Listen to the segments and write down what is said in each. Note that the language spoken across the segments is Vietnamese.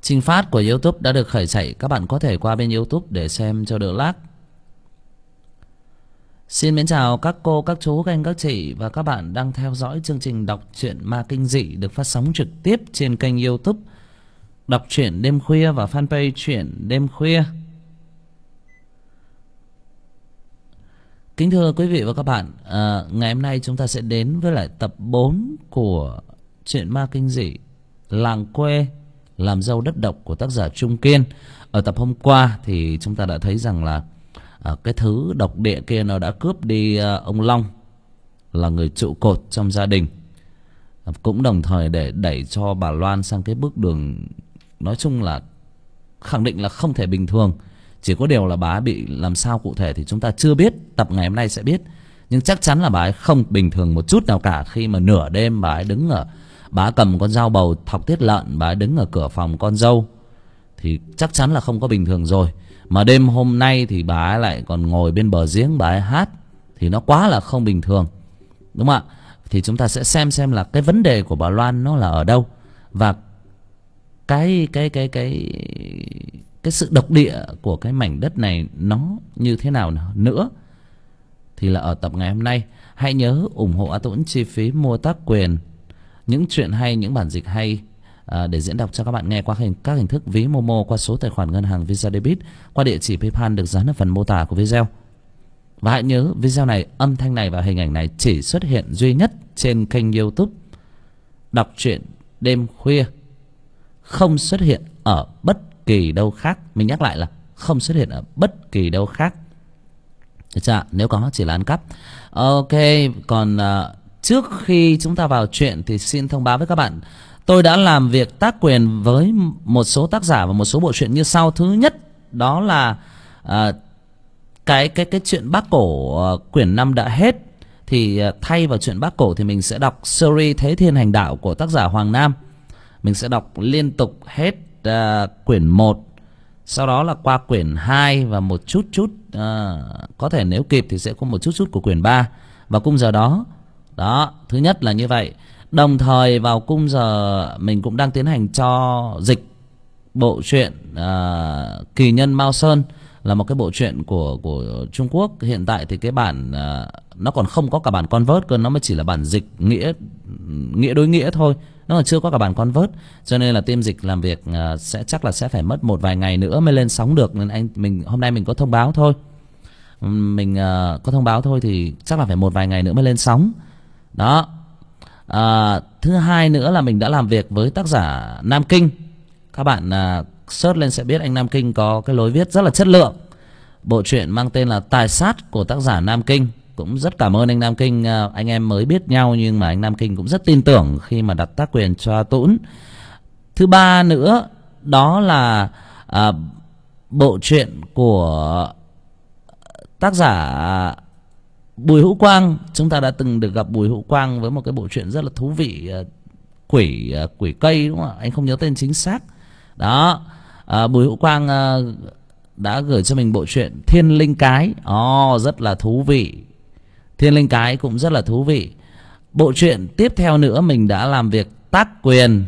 Trình phát của YouTube đã được khởi chạy. Các bạn có thể qua bên YouTube để xem cho đỡ lag. Xin mến chào các cô, các chú, các anh, các chị và các bạn đang theo dõi chương trình đọc truyện ma kinh dị được phát sóng trực tiếp trên kênh YouTube Đọc truyện đêm khuya và fanpage truyện đêm khuya. Kính thưa quý vị và các bạn, ngày hôm nay chúng ta sẽ đến với lại tập 4 của truyện ma kinh dị Làng quê làm dâu đất độc của tác giả Trung Kiên. Ở tập hôm qua thì chúng ta đã thấy rằng là cái thứ độc địa kia nó đã cướp đi ông Long, là người trụ cột trong gia đình, cũng đồng thời để đẩy cho bà Loan sang cái bước đường nói chung là khẳng định là không thể bình thường. Chỉ có điều là bà ấy bị làm sao cụ thể thì chúng ta chưa biết, tập ngày hôm nay sẽ biết. Nhưng chắc chắn là bà ấy không bình thường một chút nào cả khi mà nửa đêm bà ấy đứng ở, bà ấy cầm con dao bầu thọc tiết lợn, bà ấy đứng ở cửa phòng con dâu thì chắc chắn là không có bình thường rồi. Mà đêm hôm nay thì bà ấy lại còn ngồi bên bờ giếng bà ấy hát thì nó quá là không bình thường, đúng không ạ? Thì chúng ta sẽ xem là cái vấn đề của bà Loan nó là ở đâu, và cái sự độc địa của cái mảnh đất này nó như thế nào nữa thì là ở tập ngày hôm nay. Hãy nhớ ủng hộ A Tuấn chi phí mua tác quyền những chuyện hay, những bản dịch hay để diễn đọc cho các bạn nghe qua các hình thức ví Momo, qua số tài khoản ngân hàng Visa Debit, qua địa chỉ PayPal được dán ở phần mô tả của video. Và hãy nhớ video này, âm thanh này và hình ảnh này chỉ xuất hiện duy nhất trên kênh YouTube Đọc truyện đêm khuya, không xuất hiện ở bất kỳ đâu khác. Mình nhắc lại là không xuất hiện ở bất kỳ đâu khác. Được chưa? Nếu có chỉ là ăn cắp. Ok, còn trước khi chúng ta vào chuyện thì xin thông báo với các bạn, tôi đã làm việc tác quyền với một số tác giả và một số bộ truyện như sau. Thứ nhất đó là cái chuyện Bác Cổ quyển 5 đã hết, thì thay vào chuyện Bác Cổ thì mình sẽ đọc series Thế Thiên Hành Đạo của tác giả Hoàng Nam. Mình sẽ đọc liên tục hết quyển 1, sau đó là qua quyển 2 và một chút có thể nếu kịp thì sẽ có một chút của quyển 3 vào khung giờ đó. Đó, thứ nhất là như vậy. Đồng thời vào khung giờ mình cũng đang tiến hành cho dịch bộ truyện Kỳ Nhân Mao Sơn, là một cái bộ truyện của Trung Quốc. Hiện tại thì cái bản nó còn không có cả bản convert cơ, nó mới chỉ là bản dịch nghĩa đối nghĩa thôi, nó còn chưa có cả bản convert, cho nên là team dịch làm việc chắc là sẽ phải mất một vài ngày nữa mới lên sóng được. Nên mình hôm nay mình có thông báo thôi, có thông báo thôi thì chắc là phải một vài ngày nữa mới lên sóng đó. Thứ hai nữa là mình đã làm việc với tác giả Nam Kinh. Các bạn search lên sẽ biết anh Nam Kinh có cái lối viết rất là chất lượng. Bộ truyện mang tên là Tài Sát của tác giả Nam Kinh. Cũng rất cảm ơn anh Nam Kinh. Anh em mới biết nhau nhưng mà anh Nam Kinh cũng rất tin tưởng khi mà đặt tác quyền cho Tũng. Thứ ba nữa đó là bộ truyện của tác giả Bùi Hữu Quang. Chúng ta đã từng được gặp Bùi Hữu Quang với một cái bộ truyện rất là thú vị, quỷ cây, đúng không ạ? Anh không nhớ tên chính xác. Đó, Bùi Hữu Quang đã gửi cho mình bộ truyện Thiên Linh Cái. Rất là thú vị. Thiên Linh Cái cũng rất là thú vị. Bộ truyện tiếp theo nữa mình đã làm việc tác quyền,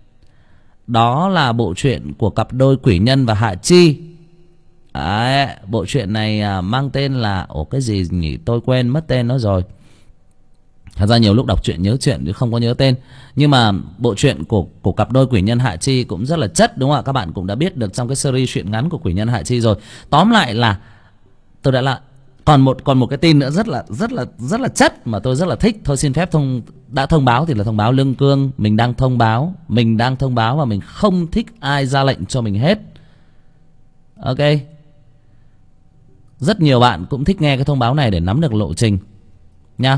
đó là bộ truyện của cặp đôi Quỷ Nhân và Hạ Chi. Đấy, bộ truyện này mang tên là cái gì nhỉ, tôi quên mất tên nó rồi. Thật ra nhiều lúc đọc truyện nhớ chuyện chứ không có nhớ tên. Nhưng mà bộ truyện của cặp đôi Quỷ Nhân Hạ Chi cũng rất là chất, đúng không ạ? Các bạn cũng đã biết được trong cái series truyện ngắn của Quỷ Nhân Hạ Chi rồi. Tóm lại là tôi đã là còn một cái tin nữa rất là chất mà tôi rất là thích. Thôi xin phép đã thông báo thì là thông báo lương cương. Mình đang thông báo và mình không thích ai ra lệnh cho mình hết. Ok. Rất nhiều bạn cũng thích nghe cái thông báo này để nắm được lộ trình nha.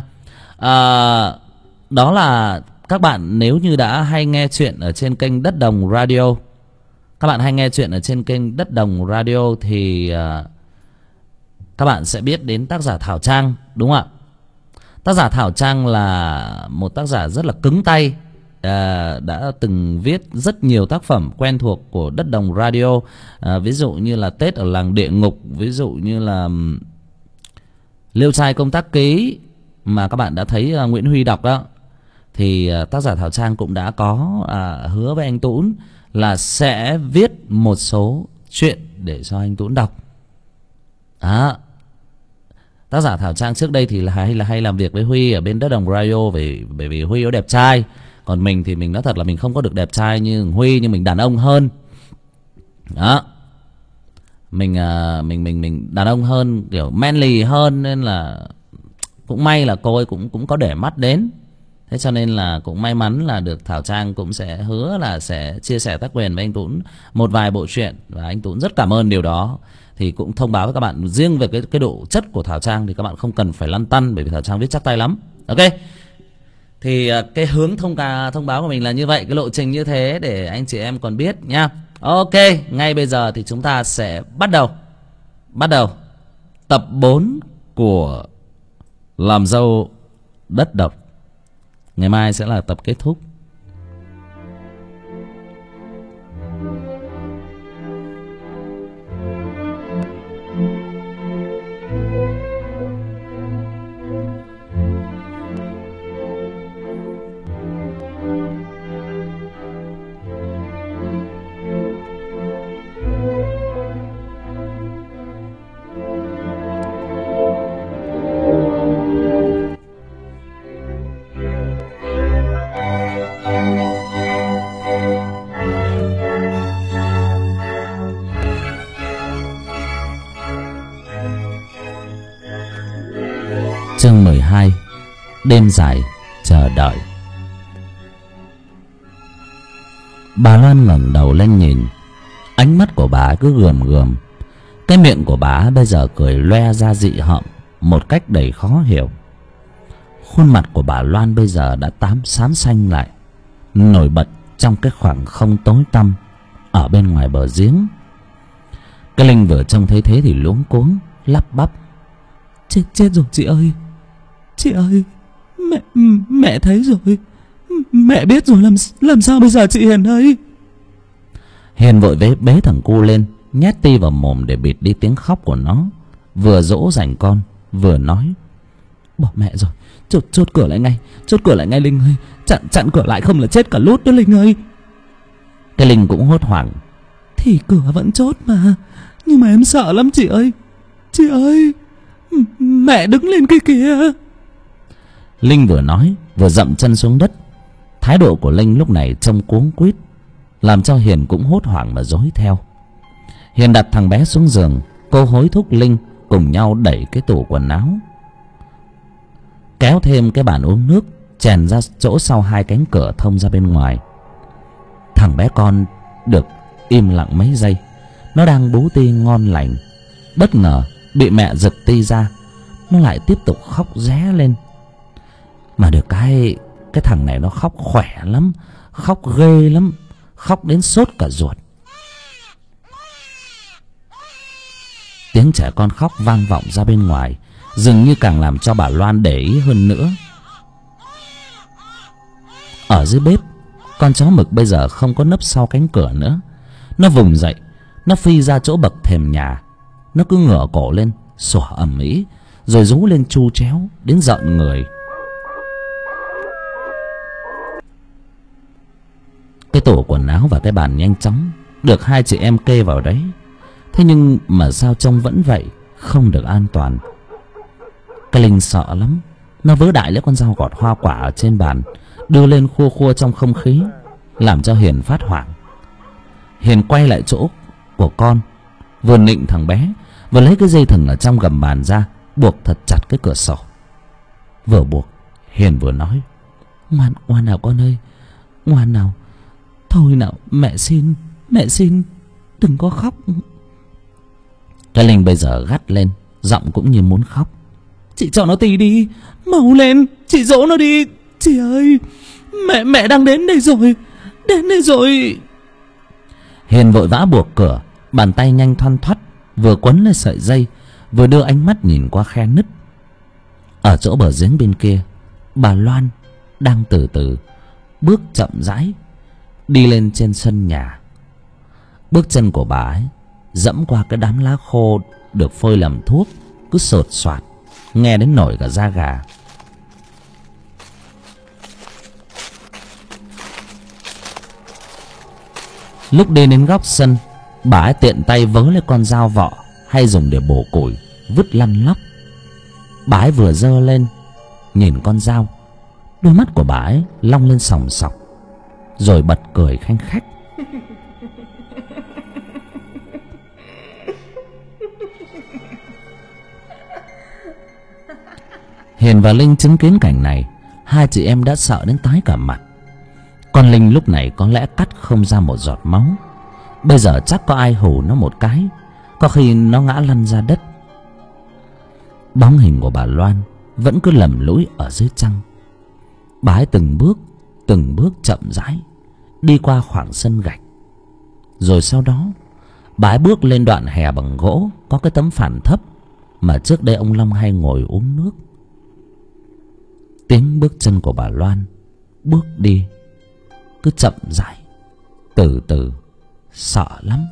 Đó là các bạn nếu như đã hay nghe chuyện ở trên kênh Đất Đồng Radio, các bạn hay nghe chuyện ở trên kênh Đất Đồng Radio thì các bạn sẽ biết đến tác giả Thảo Trang, đúng không ạ? Tác giả Thảo Trang là một tác giả rất là cứng tay, đã từng viết rất nhiều tác phẩm quen thuộc của Đất Đồng Radio, ví dụ như là Tết ở Làng Địa Ngục, ví dụ như là Liêu Trai Công Tác Ký mà các bạn đã thấy Nguyễn Huy đọc đó. Thì tác giả Thảo Trang cũng đã có hứa với anh Tũng là sẽ viết một số chuyện để cho anh Tuấn đọc. Đó. Tác giả Thảo Trang trước đây thì là hay làm việc với Huy ở bên Đất Đồng Radio, bởi vì Huy có đẹp trai. Còn mình thì mình nói thật là mình không có được đẹp trai như Huy, nhưng mình đàn ông hơn. Đó. Mình đàn ông hơn, kiểu manly hơn, nên là cũng may là cô ấy cũng có để mắt đến. Thế cho nên là cũng may mắn là được Thảo Trang cũng sẽ hứa là sẽ chia sẻ tác quyền với anh Tuấn một vài bộ truyện, và anh Tuấn rất cảm ơn điều đó. Thì cũng thông báo với các bạn, riêng về cái độ chất của Thảo Trang thì các bạn không cần phải lăn tăn, bởi vì Thảo Trang viết chắc tay lắm. Ok. Thì cái hướng thông báo của mình là như vậy, cái lộ trình như thế để anh chị em còn biết nha. Ok, ngay bây giờ thì chúng ta sẽ bắt đầu tập 4 của Làm Dâu Đất Độc. Ngày mai sẽ là tập kết thúc. Chương 12. Đêm dài chờ đợi. Bà Loan ngẩng đầu lên nhìn, ánh mắt của bà cứ gườm gườm. Cái miệng của bà bây giờ cười loe ra dị hợm một cách đầy khó hiểu. Khuôn mặt của bà Loan bây giờ đã xám xanh lại, nổi bật trong cái khoảng không tối tăm ở bên ngoài bờ giếng. Cái Linh vừa trông thấy thế thì luống cuống lắp bắp: Chết rồi chị ơi. Chị ơi, mẹ thấy rồi. Mẹ biết rồi, làm sao bây giờ chị Hiền ơi? Hiền vội bế thằng cu lên, nhét ti vào mồm để bịt đi tiếng khóc của nó. Vừa dỗ dành con, vừa nói: Bỏ mẹ rồi, chốt cửa lại ngay Linh ơi. Chặn cửa lại không là chết cả lút đó Linh ơi. Cái Linh cũng hốt hoảng: Thì cửa vẫn chốt mà, nhưng mà em sợ lắm chị ơi. Chị ơi, mẹ đứng lên kia kìa. Linh vừa nói vừa dậm chân xuống đất. Thái độ của Linh lúc này trông cuống quýt, làm cho Hiền cũng hốt hoảng mà rối theo. Hiền đặt thằng bé xuống giường, cô hối thúc Linh cùng nhau đẩy cái tủ quần áo, kéo thêm cái bàn uống nước, chèn ra chỗ sau hai cánh cửa thông ra bên ngoài. Thằng bé con được im lặng mấy giây, nó đang bú ti ngon lành, bất ngờ bị mẹ giật ti ra, nó lại tiếp tục khóc ré lên. Mà được cái thằng này nó khóc khỏe lắm, khóc ghê lắm, khóc đến sốt cả ruột. Tiếng trẻ con khóc vang vọng ra bên ngoài, dường như càng làm cho bà Loan để ý hơn nữa. Ở dưới bếp, con chó mực bây giờ không có nấp sau cánh cửa nữa. Nó vùng dậy, nó phi ra chỗ bậc thềm nhà. Nó cứ ngửa cổ lên, sủa ầm ĩ, rồi rú lên chu chéo đến giận người. Cái tủ quần áo và cái bàn nhanh chóng được hai chị em kê vào đấy. Thế nhưng mà sao trông vẫn vậy, không được an toàn. Cái Linh sợ lắm, nó vớ đại lấy con dao gọt hoa quả ở trên bàn, đưa lên khua khua trong không khí, làm cho Hiền phát hoảng. Hiền quay lại chỗ của con, vừa nịnh thằng bé, vừa lấy cái dây thừng ở trong gầm bàn ra, buộc thật chặt cái cửa sổ. Vừa buộc, Hiền vừa nói: Ngoan nào con ơi, ngoan nào. Thôi nào, mẹ xin, đừng có khóc. Cái Linh bây giờ gắt lên, giọng cũng như muốn khóc: Chị cho nó tí đi, mau lên, chị dỗ nó đi. Chị ơi, mẹ đang đến đây rồi. Hiền vội vã buộc cửa, bàn tay nhanh thoăn thoắt, vừa quấn lên sợi dây, vừa đưa ánh mắt nhìn qua khe nứt. Ở chỗ bờ giếng bên kia, bà Loan đang từ từ bước chậm rãi đi lên trên sân nhà. Bước chân của bà ấy dẫm qua cái đám lá khô được phơi làm thuốc, cứ sột soạt, nghe đến nổi cả da gà. Lúc đi đến góc sân, bà ấy tiện tay vớ lấy con dao vọ hay dùng để bổ củi, vứt lăn lóc. Bà ấy vừa giơ lên nhìn con dao, đôi mắt của bà ấy long lên sòng sọc, rồi bật cười khanh khách. Hiền và Linh chứng kiến cảnh này, hai chị em đã sợ đến tái cả mặt. Con Linh lúc này có lẽ cắt không ra một giọt máu. Bây giờ chắc có ai hù nó một cái, có khi nó ngã lăn ra đất. Bóng hình của bà Loan vẫn cứ lầm lũi ở dưới trăng. Bà ấy từng bước chậm rãi đi qua khoảng sân gạch. Rồi sau đó bà ấy bước lên đoạn hè bằng gỗ có cái tấm phản thấp mà trước đây ông Long hay ngồi uống nước. Tiếng bước chân của bà Loan bước đi cứ chậm rãi, từ từ, sợ lắm.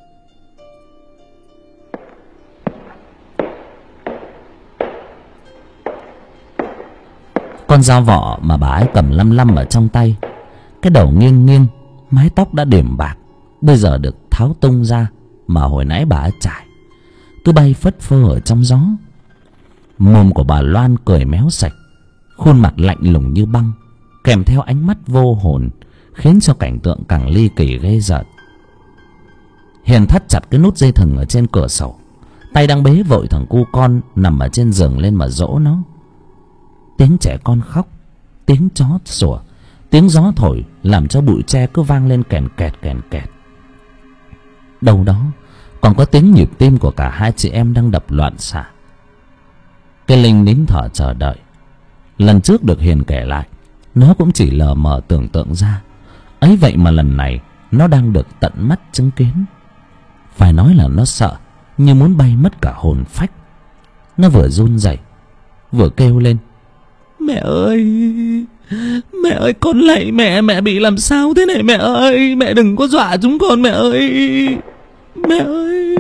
Con dao vọ mà bà ấy cầm lăm lăm ở trong tay, cái đầu nghiêng nghiêng, mái tóc đã điểm bạc, bây giờ được tháo tung ra mà hồi nãy bà ấy trải, cứ bay phất phơ ở trong gió. Mồm của bà Loan cười méo sạch, khuôn mặt lạnh lùng như băng, kèm theo ánh mắt vô hồn, khiến cho cảnh tượng càng ly kỳ ghê rợn. Hiền thắt chặt cái nút dây thừng ở trên cửa sổ, tay đang bế vội thằng cu con nằm ở trên giường lên mà dỗ nó. Tiếng trẻ con khóc, tiếng chó sủa, tiếng gió thổi làm cho bụi tre cứ vang lên kèn kẹt kèn kẹt. Đâu đó còn có tiếng nhịp tim của cả hai chị em đang đập loạn xạ. Cái Linh nín thở chờ đợi. Lần trước được Hiền kể lại, nó cũng chỉ lờ mờ tưởng tượng ra, ấy vậy mà lần này nó đang được tận mắt chứng kiến. Phải nói là nó sợ như muốn bay mất cả hồn phách. Nó vừa run rẩy vừa kêu lên: "Mẹ ơi, mẹ ơi, con lạy mẹ, mẹ bị làm sao thế này mẹ ơi, mẹ đừng có dọa chúng con mẹ ơi, mẹ ơi."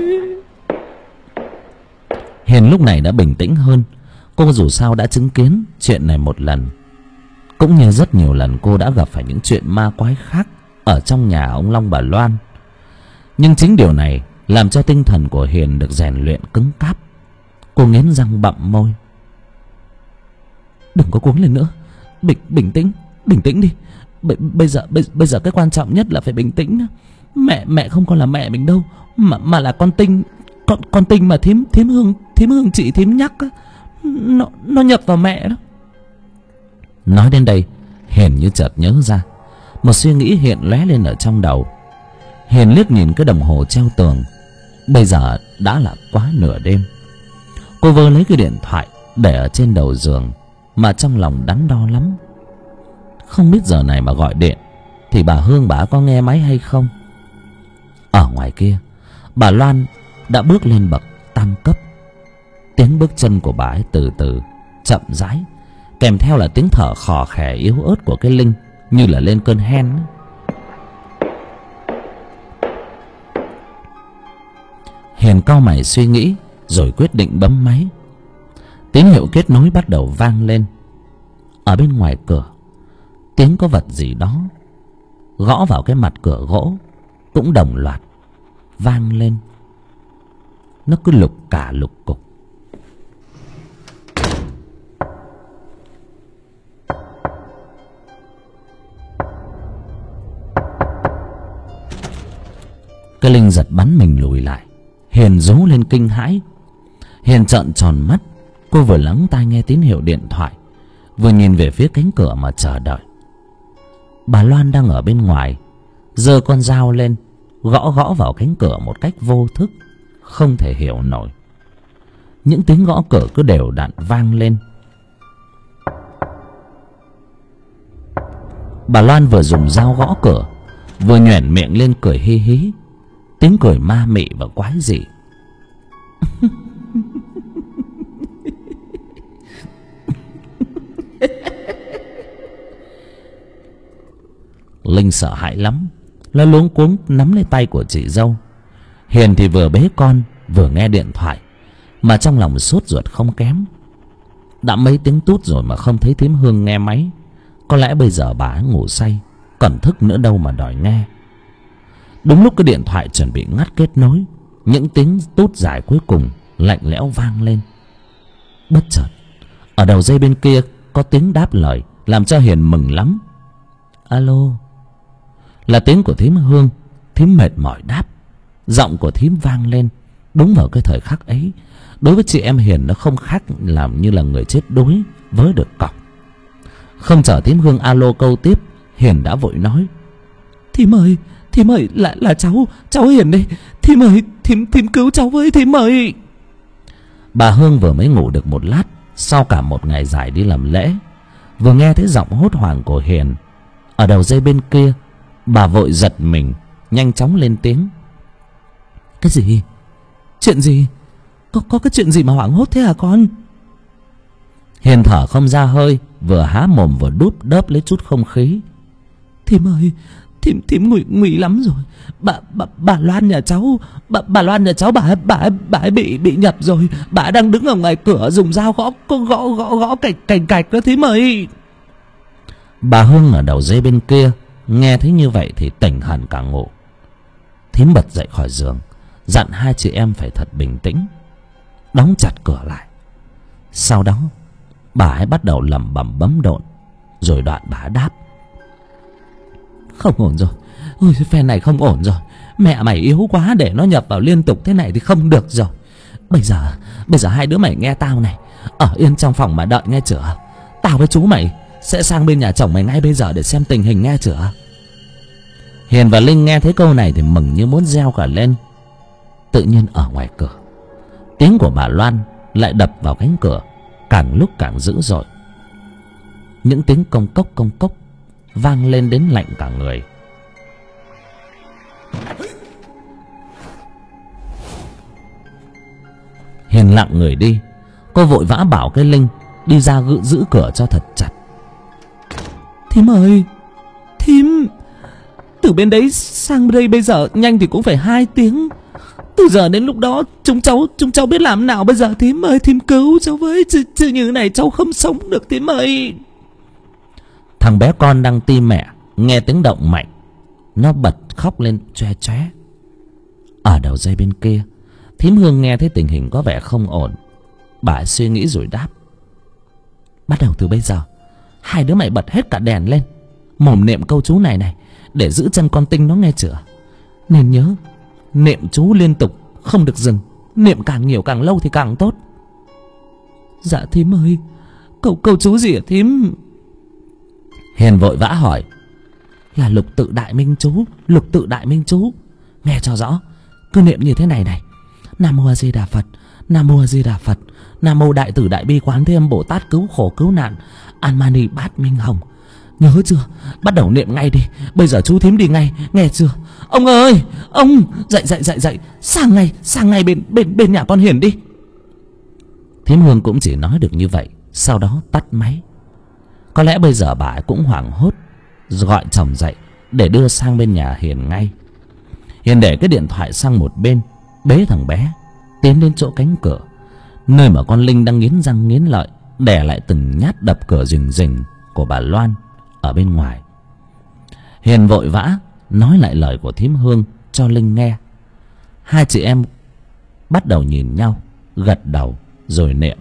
Hiền lúc này đã bình tĩnh hơn. Cô dù sao đã chứng kiến chuyện này một lần, cũng như rất nhiều lần cô đã gặp phải những chuyện ma quái khác ở trong nhà ông Long bà Loan. Nhưng chính điều này làm cho tinh thần của Hiền được rèn luyện cứng cáp. Cô nghiến răng bặm môi: "Đừng có cuống lên nữa, bình tĩnh đi. Bây giờ cái quan trọng nhất là phải bình tĩnh. Mẹ không còn là mẹ mình đâu, mà là con Tinh, con Tinh mà thím Hương chị thím nhắc á, nó nhập vào mẹ đó." Nói đến đây, Hiền như chợt nhớ ra một suy nghĩ hiện lóe lên ở trong đầu. Hiền liếc nhìn cái đồng hồ treo tường. Bây giờ đã là quá nửa đêm. Cô vơ lấy cái điện thoại để ở trên đầu giường, mà trong lòng đắn đo lắm. Không biết giờ này mà gọi điện thì bà Hương bà có nghe máy hay không. Ở ngoài kia, bà Loan đã bước lên bậc tam cấp. Tiếng bước chân của bà ấy từ từ, chậm rãi, kèm theo là tiếng thở khò khè yếu ớt của cái Linh, như là lên cơn hen. Hiền cau mày suy nghĩ rồi quyết định bấm máy. Tín hiệu kết nối bắt đầu vang lên. Ở bên ngoài cửa, tiếng có vật gì đó gõ vào cái mặt cửa gỗ cũng đồng loạt vang lên. Nó cứ lục cả lục cục. Cái Linh giật bắn mình lùi lại. Hiền rú lên kinh hãi. Hiền trợn tròn mắt. Cô vừa lắng tai nghe tín hiệu điện thoại, vừa nhìn về phía cánh cửa mà chờ đợi. Bà Loan đang ở bên ngoài, giơ con dao lên, gõ vào cánh cửa một cách vô thức, không thể hiểu nổi. Những tiếng gõ cửa cứ đều đặn vang lên. Bà Loan vừa dùng dao gõ cửa, vừa nhoẻn miệng lên cười hi hí, tiếng cười ma mị và quái dị. Linh sợ hãi lắm, nó luống cuống nắm lấy tay của chị dâu. Hiền thì vừa bế con vừa nghe điện thoại, mà trong lòng sốt ruột không kém. Đã mấy tiếng tút rồi mà không thấy thím Hương nghe máy. Có lẽ bây giờ bà ấy ngủ say, còn thức nữa đâu mà đòi nghe. Đúng lúc cái điện thoại chuẩn bị ngắt kết nối, những tiếng tút dài cuối cùng lạnh lẽo vang lên. Bất chợt ở đầu dây bên kia có tiếng đáp lời, làm cho Hiền mừng lắm. Alo. Là tiếng của thím Hương. Thím mệt mỏi đáp. Giọng của thím vang lên đúng vào cái thời khắc ấy. Đối với chị em Hiền, nó không khác làm như là người chết đuối với được cọc. Không chờ thím Hương alo câu tiếp, Hiền đã vội nói: Thím ơi, là cháu Hiền đây. Thím ơi, thím cứu cháu với, thím ơi. Bà Hương vừa mới ngủ được một lát sau cả một ngày dài đi làm lễ, vừa nghe thấy giọng hốt hoảng của Hiền ở đầu dây bên kia, bà vội giật mình, nhanh chóng lên tiếng: Cái gì? Chuyện gì? Có cái chuyện gì mà hoảng hốt thế hả con? Hiền thở không ra hơi, vừa há mồm vừa đúp đớp lấy chút không khí. Thím ơi, thím nguy lắm rồi. Bà Loan nhà cháu, bà Loan nhà cháu, bà ấy bị nhập rồi. Bà đang đứng ở ngoài cửa dùng dao gõ cạch đó thím ơi. Bà Hương ở đầu dây bên kia nghe thấy như vậy thì tỉnh hẳn cả ngộ. Thím bật dậy khỏi giường, dặn hai chị em phải thật bình tĩnh, đóng chặt cửa lại. Sau đó bà ấy bắt đầu lẩm bẩm bấm độn, rồi đoạn bà đáp: Không ổn rồi. Ôi, phen này không ổn rồi. Mẹ mày yếu quá, để nó nhập vào liên tục thế này thì không được rồi. Bây giờ hai đứa mày nghe tao này, ở yên trong phòng mà đợi nghe chửa. Tao với chú mày sẽ sang bên nhà chồng mày ngay bây giờ để xem tình hình nghe chửa. Hiền và Linh nghe thấy câu này thì mừng như muốn reo cả lên. Tự nhiên ở ngoài cửa, tiếng của bà Loan lại đập vào cánh cửa, càng lúc càng dữ dội. Những tiếng công cốc vang lên đến lạnh cả người. Hiền lặng người đi. Cô vội vã bảo cái Linh đi ra giữ cửa cho thật chặt. Thím ơi, thím, từ bên đấy sang đây bây giờ nhanh thì cũng phải 2 tiếng. Từ giờ đến lúc đó chúng cháu biết làm nào bây giờ thím ơi. Thím cứu cháu với, chứ như này cháu không sống được thím ơi. Thằng bé con đang ti mẹ nghe tiếng động mạnh, nó bật khóc lên choe choé. Ở đầu dây bên kia, thím Hương nghe thấy tình hình có vẻ không ổn. Bà suy nghĩ rồi đáp: Bắt đầu từ bây giờ, hai đứa mày bật hết cả đèn lên, mồm niệm câu chú này để giữ chân con Tinh nó nghe chửa. Nên nhớ niệm chú liên tục, không được dừng. Niệm càng nhiều càng lâu thì càng tốt. Dạ thím ơi. Câu chú gì hả thím? Hiền vội vã hỏi: Là lục tự đại minh chú. Nghe cho rõ, cứ niệm như thế này: Nam mô A Di Đà Phật, Nam mô A Di Đà Phật, Nam mô Đại Từ Đại Bi Quán Thế Âm Bồ Tát cứu khổ cứu nạn, An Mani Bát Minh Hồng. Nhớ chưa? Bắt đầu niệm ngay đi. Bây giờ chú thím đi ngay, nghe chưa? Ông ơi, ông dậy. Sang ngay bên nhà con Hiền đi. Thím Hương cũng chỉ nói được như vậy, sau đó tắt máy. Có lẽ bây giờ bà ấy cũng hoảng hốt, gọi chồng dậy để đưa sang bên nhà Hiền ngay. Hiền để cái điện thoại sang một bên, bế thằng bé tiến đến chỗ cánh cửa, nơi mà con Linh đang nghiến răng nghiến lợi đè lại từng nhát đập cửa rình của bà Loan ở bên ngoài. Hiền vội vã nói lại lời của thím Hương cho Linh nghe. Hai chị em bắt đầu nhìn nhau, gật đầu rồi niệm: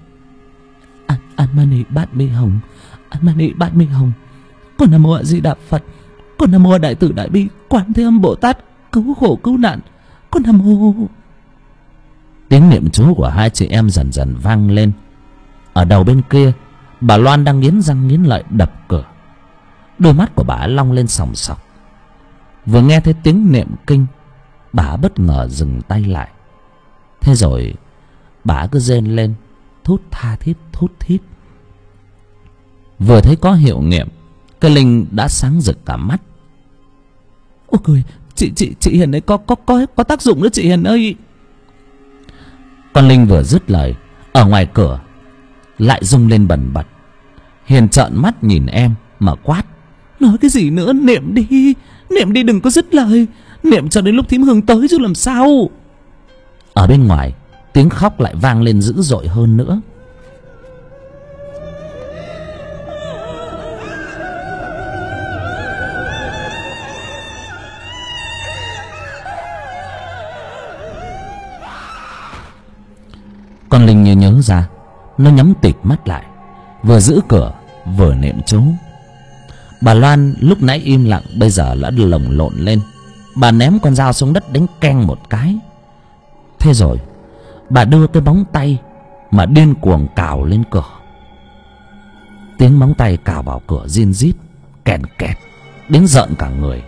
An Mani Bát Mi Hồng, An Mani Bát Mi Hồng. Con Nam Mô A Di Đà Phật, con Nam Mô Đại Từ Đại Bi Quán Thế Âm Bồ Tát cứu khổ cứu nạn, con Nam Mô. Tiếng niệm chú của hai chị em dần dần vang lên. Ở đầu bên kia, bà Loan đang nghiến răng nghiến lợi đập cửa. Đôi mắt của bà long lên sòng sọc. Vừa nghe thấy tiếng niệm kinh, bà bất ngờ dừng tay lại. Thế rồi bà cứ rên lên thút thít. Vừa thấy có hiệu nghiệm, cái Linh đã sáng rực cả mắt. Ôi cười, chị Hiền ấy có tác dụng đó chị Hiền ơi. Con Linh vừa dứt lời, ở ngoài cửa lại rung lên bần bật. Hiền trợn mắt nhìn em mà quát: Nói cái gì nữa, niệm đi, đừng có dứt lời. Niệm cho đến lúc thím Hương tới chứ làm sao. Ở bên ngoài, tiếng khóc lại vang lên dữ dội hơn nữa. Con Linh như nhớ ra, nó nhắm tịt mắt lại, vừa giữ cửa vừa niệm chú. Bà Loan lúc nãy im lặng bây giờ đã lồng lộn lên. Bà ném con dao xuống đất đánh keng một cái. Thế rồi bà đưa cái móng tay mà điên cuồng cào lên cửa. Tiếng móng tay cào vào cửa rin rít, kèn kẹt, đến rợn cả người.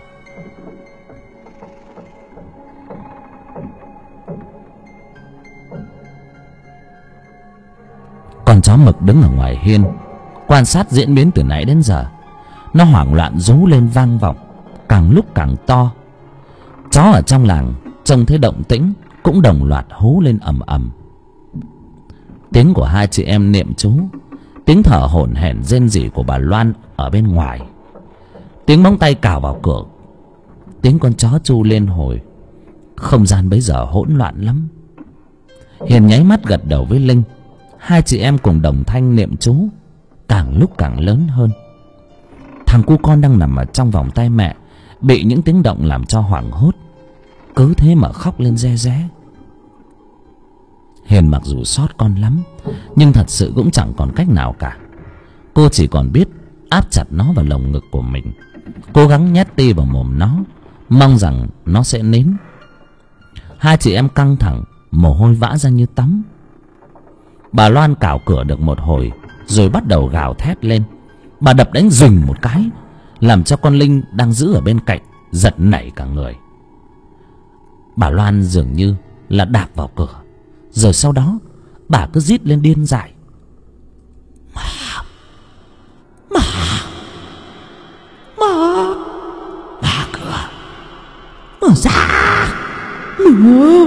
Con chó mực đứng ở ngoài hiên quan sát diễn biến từ nãy đến giờ. Nó hoảng loạn rú lên vang vọng, càng lúc càng to. Chó ở trong làng trông thấy động tĩnh cũng đồng loạt hú lên ầm ầm. Tiếng của hai chị em niệm chú, tiếng thở hổn hển rên rỉ của bà Loan ở bên ngoài, tiếng móng tay cào vào cửa, tiếng con chó tru lên hồi. Không gian bấy giờ hỗn loạn lắm. Hiền nháy mắt gật đầu với Linh. Hai chị em cùng đồng thanh niệm chú, càng lúc càng lớn hơn. Thằng cu con đang nằm ở trong vòng tay mẹ bị những tiếng động làm cho hoảng hốt, cứ thế mà khóc lên re ré. Hiền mặc dù xót con lắm, nhưng thật sự cũng chẳng còn cách nào cả. Cô chỉ còn biết áp chặt nó vào lồng ngực của mình, cố gắng nhét ti vào mồm nó, mong rằng nó sẽ nín. Hai chị em căng thẳng, mồ hôi vã ra như tắm. Bà Loan cào cửa được một hồi rồi bắt đầu gào thét lên. Bà đập đánh rừng một cái, làm cho con Linh đang giữ ở bên cạnh giật nảy cả người. Bà Loan dường như là đạp vào cửa, rồi sau đó bà cứ rít lên điên dại: Mở cửa, mở ra, mở.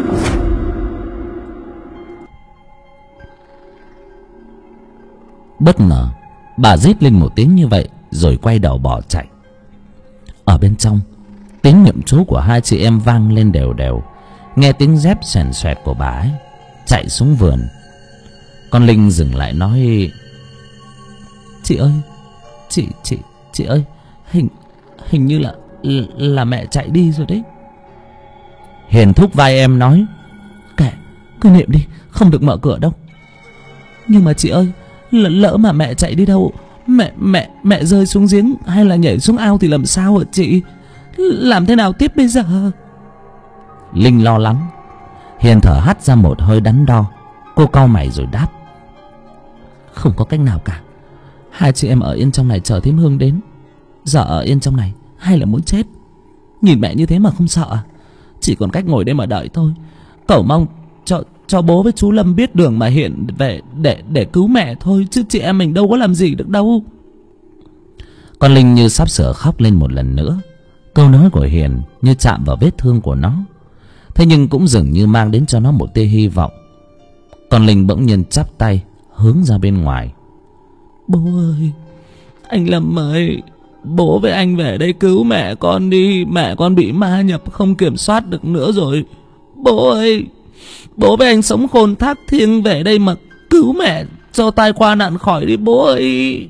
Bất ngờ bà rít lên một tiếng như vậy rồi quay đầu bỏ chạy. Ở bên trong, tiếng niệm chú của hai chị em vang lên đều đều. Nghe tiếng dép xoèn xoẹt của bà ấy chạy xuống vườn. Con Linh dừng lại nói: Chị ơi, chị ơi, hình như là mẹ chạy đi rồi đấy. Hiền thúc vai em nói: Kệ, cứ niệm đi, không được mở cửa đâu. Nhưng mà chị ơi, lỡ mà mẹ chạy đi đâu, mẹ rơi xuống giếng hay là nhảy xuống ao thì làm sao hả chị? Làm thế nào tiếp bây giờ? Linh lo lắng. Hiền thở hắt ra một hơi đắn đo. Cô cau mày rồi đáp: Không có cách nào cả. Hai chị em ở yên trong này chờ thím Hương đến. Giờ ở yên trong này hay là muốn chết? Nhìn mẹ như thế mà không sợ à? Chỉ còn cách ngồi đây mà đợi thôi. Cậu mong cho bố với chú Lâm biết đường mà hiện về để cứu mẹ thôi, chứ chị em mình đâu có làm gì được đâu. Con Linh như sắp sửa khóc lên một lần nữa. Câu nói của Hiền như chạm vào vết thương của nó, thế nhưng cũng dường như mang đến cho nó một tia hy vọng. Con Linh bỗng nhiên chắp tay hướng ra bên ngoài: Bố ơi, anh Lâm ơi, bố với anh về đây cứu mẹ con đi. Mẹ con bị ma nhập không kiểm soát được nữa rồi. Bố ơi, bố với anh sống khôn thác thiêng về đây mà cứu mẹ cho tai qua nạn khỏi đi bố ơi.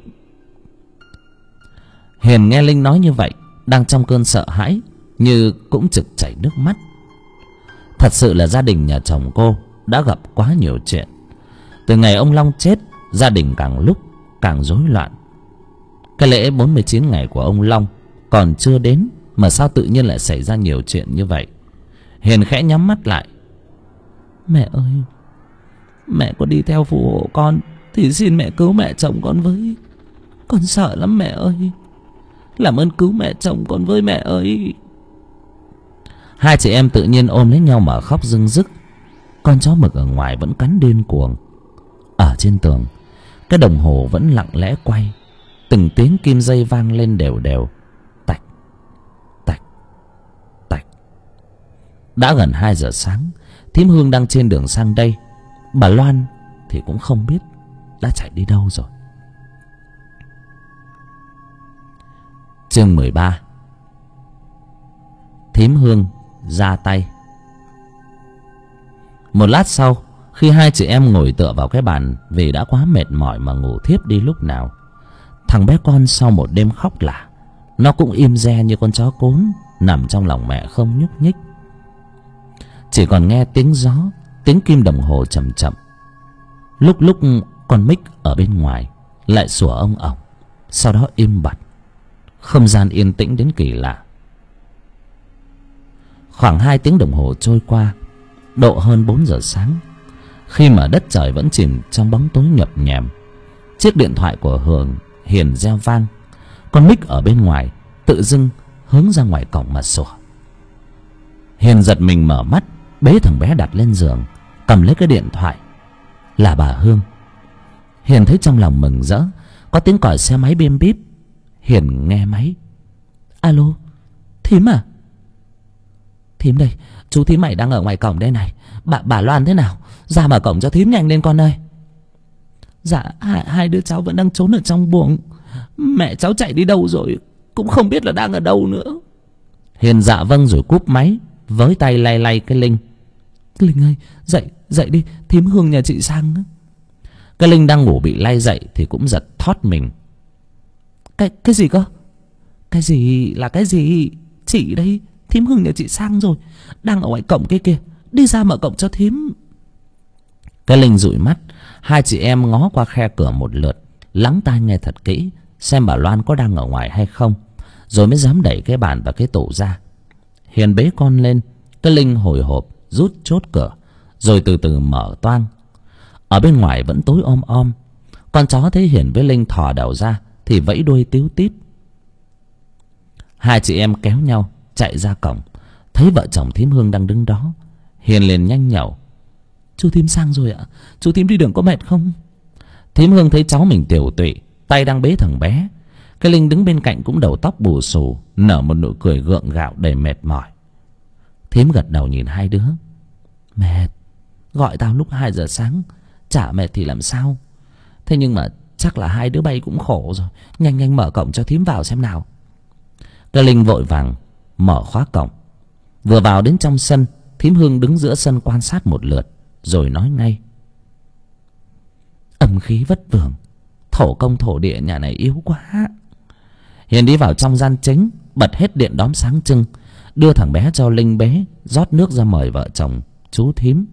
Hiền nghe Linh nói như vậy, đang trong cơn sợ hãi, như cũng trực chảy nước mắt. Thật sự là gia đình nhà chồng cô đã gặp quá nhiều chuyện. Từ ngày ông Long chết, gia đình càng lúc càng rối loạn. Cái lễ 49 ngày của ông Long còn chưa đến mà sao tự nhiên lại xảy ra nhiều chuyện như vậy. Hiền khẽ nhắm mắt lại: Mẹ ơi, mẹ có đi theo phù hộ con thì xin mẹ cứu mẹ chồng con với. Con sợ lắm mẹ ơi. Làm ơn cứu mẹ chồng con với mẹ ơi. Hai chị em tự nhiên ôm lấy nhau mà khóc rưng rức. Con chó mực ở ngoài vẫn cắn điên cuồng. Ở trên tường, cái đồng hồ vẫn lặng lẽ quay. Từng tiếng kim dây vang lên đều đều. Tạch, tạch, tạch. Đã gần 2 giờ sáng. Thím Hương đang trên đường sang đây. Bà Loan thì cũng không biết đã chạy đi đâu rồi. Chương 13. Thím Hương ra tay. Một lát sau, khi hai chị em ngồi tựa vào cái bàn vì đã quá mệt mỏi mà ngủ thiếp đi lúc nào, thằng bé con sau một đêm khóc lả, nó cũng im re như con chó cún nằm trong lòng mẹ không nhúc nhích. Chỉ còn nghe tiếng gió, tiếng kim đồng hồ chậm chậm. Lúc lúc con mic ở bên ngoài lại sủa ông ổng, sau đó im bặt. Không gian yên tĩnh đến kỳ lạ. Khoảng 2 tiếng đồng hồ trôi qua, độ hơn 4 giờ sáng, khi mà đất trời vẫn chìm trong bóng tối nhập nhèm, chiếc điện thoại của Hiền reo vang. Con mic ở bên ngoài tự dưng hướng ra ngoài cổng mà sủa. Hiền giật mình mở mắt, bế thằng bé đặt lên giường, cầm lấy cái điện thoại. Là bà Hương. Hiền thấy trong lòng mừng rỡ. Có tiếng còi xe máy bim bíp. Hiền nghe máy. Alo, thím à? Thím đây, chú thím mày đang ở ngoài cổng đây này. Bà Loan thế nào? Ra mở cổng cho thím nhanh lên con ơi. Dạ, hai đứa cháu vẫn đang trốn ở trong buồng. Mẹ cháu chạy đi đâu rồi cũng không biết là đang ở đâu nữa. Hiền dạ vâng rồi cúp máy, với tay lay lay cái Linh. Linh ơi, dậy đi, thím Hương nhà chị sang. Cái Linh đang ngủ bị lay dậy thì cũng giật thót mình. Cái gì cơ? Cái gì là cái gì? Chị đây, thím Hương nhà chị sang rồi, đang ở ngoài cổng kia kìa, đi ra mở cổng cho thím. Cái Linh dụi mắt. Hai chị em ngó qua khe cửa một lượt, lắng tai nghe thật kỹ xem bà Loan có đang ở ngoài hay không, rồi mới dám đẩy cái bàn và cái tủ ra. Hiền bế con lên. Cái Linh hồi hộp rút chốt cửa, rồi từ từ mở toang. Ở bên ngoài vẫn tối om om. Con chó thấy Hiền với Linh thò đầu ra thì vẫy đuôi tíu tít. Hai chị em kéo nhau chạy ra cổng, thấy vợ chồng thím Hương đang đứng đó. Hiền liền nhanh nhẩu. Chú thím sang rồi ạ. Chú thím đi đường có mệt không? Thím Hương thấy cháu mình tiểu tụy, tay đang bế thằng bé. Cái Linh đứng bên cạnh cũng đầu tóc bù xù, nở một nụ cười gượng gạo đầy mệt mỏi. Thím gật đầu nhìn hai đứa. Mệt. Gọi tao lúc 2 giờ sáng, chả mệt thì làm sao. Thế nhưng mà chắc là hai đứa bay cũng khổ rồi. Nhanh mở cổng cho thím vào xem nào. Cái Linh vội vàng mở khóa cổng. Vừa vào đến trong sân, thím Hương đứng giữa sân quan sát một lượt, rồi nói ngay. Âm khí vất vưởng, thổ công thổ địa nhà này yếu quá. Hiền đi vào trong gian chính, bật hết điện đóm sáng trưng, đưa thằng bé cho Linh bế, rót nước ra mời vợ chồng chú thím.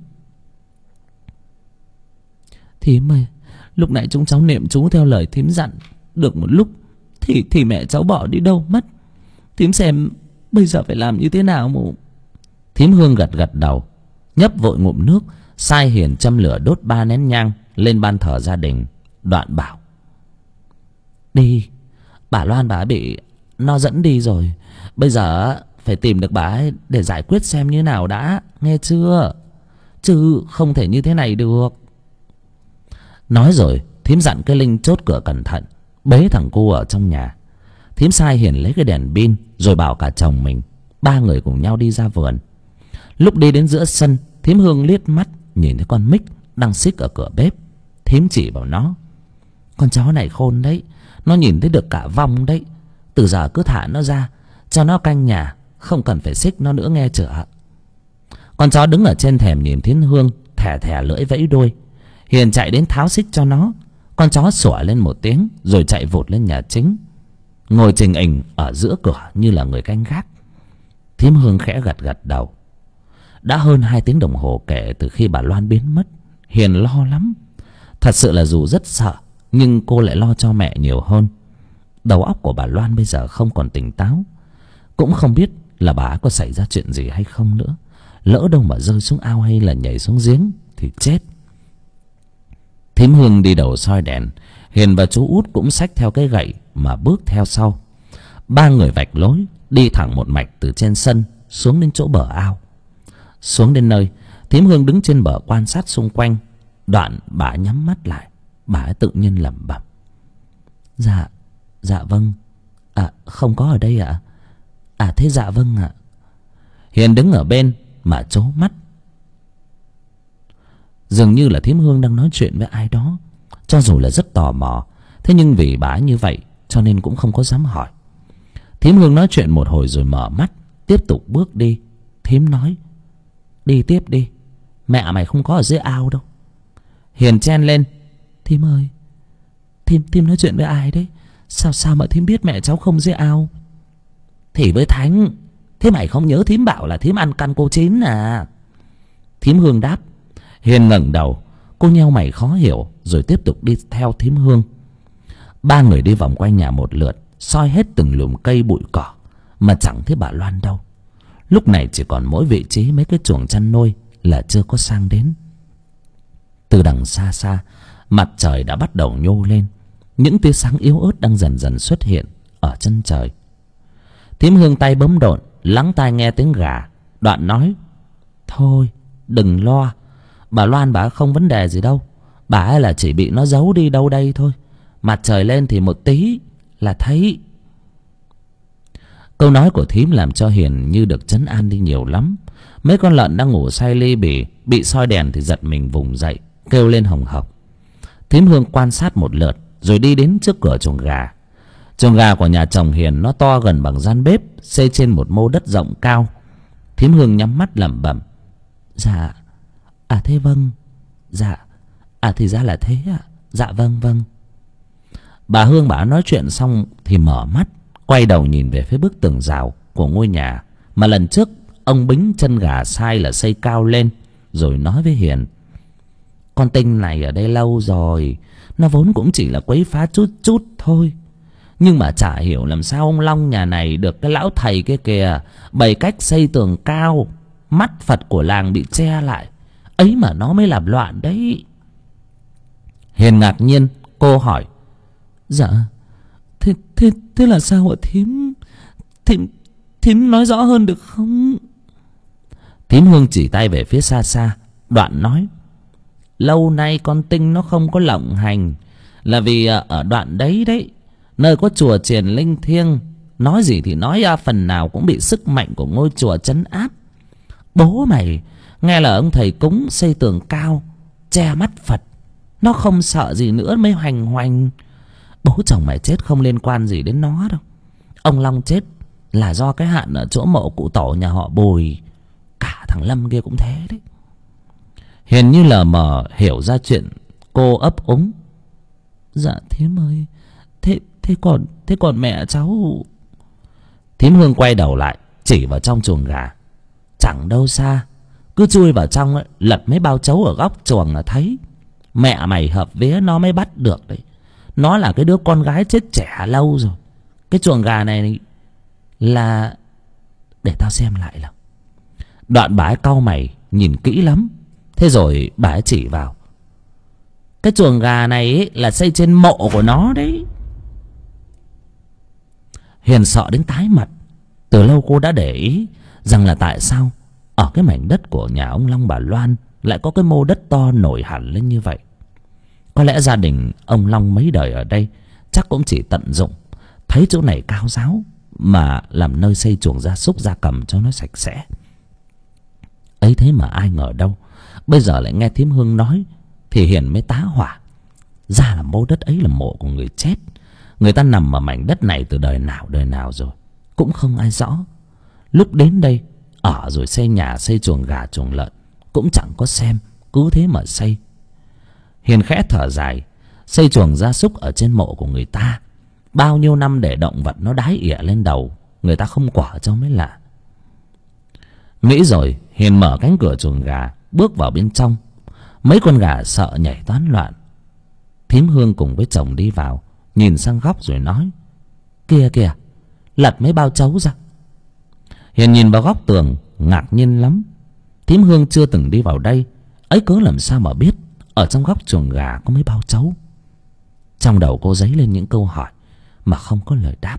Thím ơi, lúc nãy chúng cháu niệm chú theo lời thím dặn được một lúc thì mẹ cháu bỏ đi đâu mất. Thím xem bây giờ phải làm như thế nào mụ? Thím Hương gật đầu, nhấp vội ngụm nước, sai Hiền châm lửa đốt 3 nén nhang lên ban thờ gia đình, đoạn bảo. Đi, bà Loan bà ấy bị nó dẫn đi rồi. Bây giờ phải tìm được bà ấy để giải quyết xem như nào đã, nghe chưa? Chứ không thể như thế này được. Nói rồi thím dặn cái Linh chốt cửa cẩn thận, bế thằng cu ở trong nhà. Thím sai Hiền lấy cái đèn pin, rồi bảo cả chồng mình, 3 người cùng nhau đi ra vườn. Lúc đi đến giữa sân, thím Hương liếc mắt nhìn thấy con Mick đang xích ở cửa bếp. Thím chỉ bảo nó. Con chó này khôn đấy, nó nhìn thấy được cả vong đấy. Từ giờ cứ thả nó ra, cho nó canh nhà, không cần phải xích nó nữa nghe chưa? Con chó đứng ở trên thềm nhìn thím Hương, thè thè lưỡi vẫy đuôi. Hiền chạy đến tháo xích cho nó. Con chó sủa lên một tiếng, rồi chạy vụt lên nhà chính, ngồi trình hình ở giữa cửa như là người canh gác. Thím Hương khẽ gật đầu. Đã hơn 2 tiếng đồng hồ kể từ khi bà Loan biến mất. Hiền lo lắm. Thật sự là dù rất sợ, nhưng cô lại lo cho mẹ nhiều hơn. Đầu óc của bà Loan bây giờ không còn tỉnh táo. Cũng không biết là bà có xảy ra chuyện gì hay không nữa. Lỡ đâu mà rơi xuống ao hay là nhảy xuống giếng thì chết. Thím Hương đi đầu soi đèn. Hiền và chú Út cũng xách theo cái gậy mà bước theo sau. 3 người vạch lối, đi thẳng một mạch từ trên sân xuống đến chỗ bờ ao. Xuống đến nơi, thím Hương đứng trên bờ quan sát xung quanh. Đoạn bà nhắm mắt lại, bà ấy tự nhiên lẩm bẩm. Dạ vâng. Không có ở đây ạ. Thế dạ vâng ạ. Hiền đứng ở bên mà trố mắt. Dường như là thím Hương đang nói chuyện với ai đó. Cho dù là rất tò mò, thế nhưng vì bà ấy như vậy cho nên cũng không có dám hỏi. Thím Hương nói chuyện một hồi rồi mở mắt, tiếp tục bước đi. Thím nói. Đi tiếp đi, mẹ mày không có ở dưới ao đâu. Hiền chen lên. Thím ơi, thím nói chuyện với ai đấy? Sao mà thím biết mẹ cháu không dưới ao? Thì với Thánh. Thế mày không nhớ thím bảo là thím ăn căn cô Chín à? Thím Hương đáp. Hiền ngẩng đầu, Cô nheo mày khó hiểu rồi tiếp tục đi theo thím Hương. Ba người đi vòng quanh nhà một lượt, soi hết từng lùm cây bụi cỏ mà chẳng thấy bà Loan đâu. Lúc này chỉ còn mỗi vị trí mấy cái chuồng chăn nuôi là chưa có sang đến. Từ đằng xa xa, mặt trời đã bắt đầu nhô lên, những tia sáng yếu ớt đang dần dần xuất hiện ở chân trời. Thím Hương tay bấm độn, lắng tai nghe tiếng gà, đoạn nói: thôi đừng lo, bà Loan bà không vấn đề gì đâu, bà ấy là chỉ bị nó giấu đi đâu đây thôi, mặt trời lên thì một tí là thấy. Câu nói của thím làm cho Hiền như được trấn an đi nhiều lắm. Mấy con lợn đang ngủ say li bì bị soi đèn thì giật mình vùng dậy, kêu lên hồng hộc. Thím Hương quan sát một lượt rồi đi đến trước cửa chuồng gà. Chuồng gà của nhà chồng Hiền nó to gần bằng gian bếp, xây trên một mô đất rộng cao. Thím Hương nhắm mắt lẩm bẩm: dạ, à thế vâng, dạ, à thì ra là thế ạ, dạ vâng vâng. Bà Hương bà nói chuyện xong thì mở mắt, quay đầu nhìn về phía bức tường rào của ngôi nhà mà lần trước ông Bính chân gà sai là xây cao lên, rồi nói với Hiền: con Tinh này ở đây lâu rồi, nó vốn cũng chỉ là quấy phá chút chút thôi, nhưng mà chả hiểu làm sao ông Long nhà này được cái lão thầy kia kìa bày cách xây tường cao, mắt Phật của làng bị che lại, ấy mà nó mới làm loạn đấy. Hiền ngạc nhiên, cô hỏi: dạ, thế là sao ạ thím? Thím nói rõ hơn được không? Thím Hương chỉ tay về phía xa xa, đoạn nói: lâu nay con Tinh nó không có lộng hành là vì ở đoạn đấy đấy, nơi có chùa chiền linh thiêng, nói gì thì nói ra phần nào cũng bị sức mạnh của ngôi chùa trấn áp. Bố mày nghe là ông thầy cúng xây tường cao che mắt Phật, nó không sợ gì nữa mới hoành hoành. Bố chồng mày chết không liên quan gì đến nó đâu, ông Long chết là do cái hạn ở chỗ mộ cụ tổ nhà họ Bùi, cả thằng Lâm kia cũng thế đấy. Hiền như lờ mờ hiểu ra chuyện, cô ấp úng: dạ thím ơi, thế còn mẹ cháu? Thím Hương quay đầu lại chỉ vào trong chuồng gà: chẳng đâu xa, cứ chui vào trong ấy, lật mấy bao chấu ở góc chuồng là thấy. Mẹ mày hợp vía nó mới bắt được đấy, nó là cái đứa con gái chết trẻ lâu rồi. Cái chuồng gà này là, để tao xem lại nào. Đoạn bà ấy cau mày nhìn kỹ lắm, thế rồi bà ấy chỉ vào: cái chuồng gà này ấy là xây trên mộ của nó đấy. Hiền sợ đến tái mặt. Từ lâu cô đã để ý rằng là tại sao ở cái mảnh đất của nhà ông Long bà Loan lại có cái mô đất to nổi hẳn lên như vậy. Có lẽ gia đình ông Long mấy đời ở đây chắc cũng chỉ tận dụng thấy chỗ này cao ráo mà làm nơi xây chuồng gia súc gia cầm cho nó sạch sẽ. Ấy thế mà ai ngờ đâu bây giờ lại nghe thím Hương nói thì Hiền mới tá hỏa. Ra là mô đất ấy là mộ của người chết, người ta nằm ở mảnh đất này từ đời nào rồi cũng không ai rõ. Lúc đến đây ở rồi xây nhà xây chuồng gà chuồng lợn cũng chẳng có xem, cứ thế mà xây. Hiền khẽ thở dài, xây chuồng gia súc ở trên mộ của người ta, bao nhiêu năm để động vật nó đái ỉa lên đầu, người ta không quả cho mới lạ. Nghĩ rồi Hiền mở cánh cửa chuồng gà bước vào bên trong. Mấy con gà sợ nhảy toán loạn. Thím Hương cùng với chồng đi vào, nhìn sang góc rồi nói: kìa kìa, lật mấy bao chấu ra. Hiền nhìn vào góc tường ngạc nhiên lắm. Thím Hương chưa từng đi vào đây, ấy cớ làm sao mà biết ở trong góc chuồng gà có mấy bao chấu. Trong đầu cô dấy lên những câu hỏi mà không có lời đáp.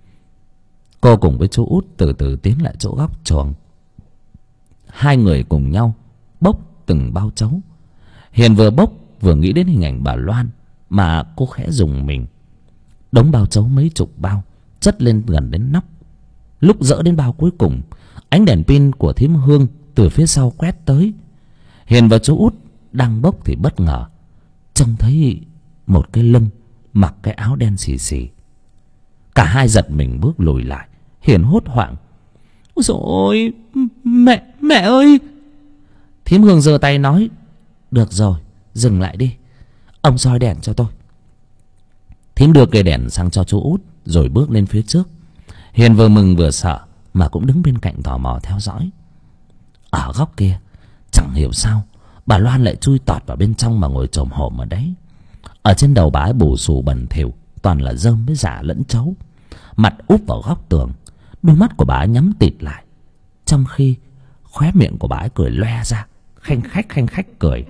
Cô cùng với chú Út từ từ tiến lại chỗ góc chuồng. Hai người cùng nhau bốc từng bao chấu. Hiền vừa bốc vừa nghĩ đến hình ảnh bà Loan mà cô khẽ rùng mình. Đống bao chấu mấy chục bao chất lên gần đến nóc. Lúc dỡ đến bao cuối cùng, ánh đèn pin của thím Hương từ phía sau quét tới. Hiền và chú Út đang bốc thì bất ngờ trông thấy một cái lưng mặc cái áo đen xì xì. Cả hai giật mình bước lùi lại. Hiền hốt hoảng: ôi dồi ôi, mẹ ơi! Thím Hương giơ tay nói: được rồi, dừng lại đi, ông soi đèn cho tôi. Thím đưa cây đèn sang cho chú Út rồi bước lên phía trước. Hiền vừa mừng vừa sợ mà cũng đứng bên cạnh tò mò theo dõi. Ở góc kia chẳng hiểu sao Bà Loan lại chui tọt vào bên trong mà ngồi chồm hổm ở đấy. Ở trên đầu bà ấy bù xù bẩn thỉu, toàn là rơm với rả lẫn chấu. Mặt úp vào góc tường, đôi mắt của bà ấy nhắm tịt lại, trong khi khóe miệng của bà ấy cười loe ra, khanh khách cười.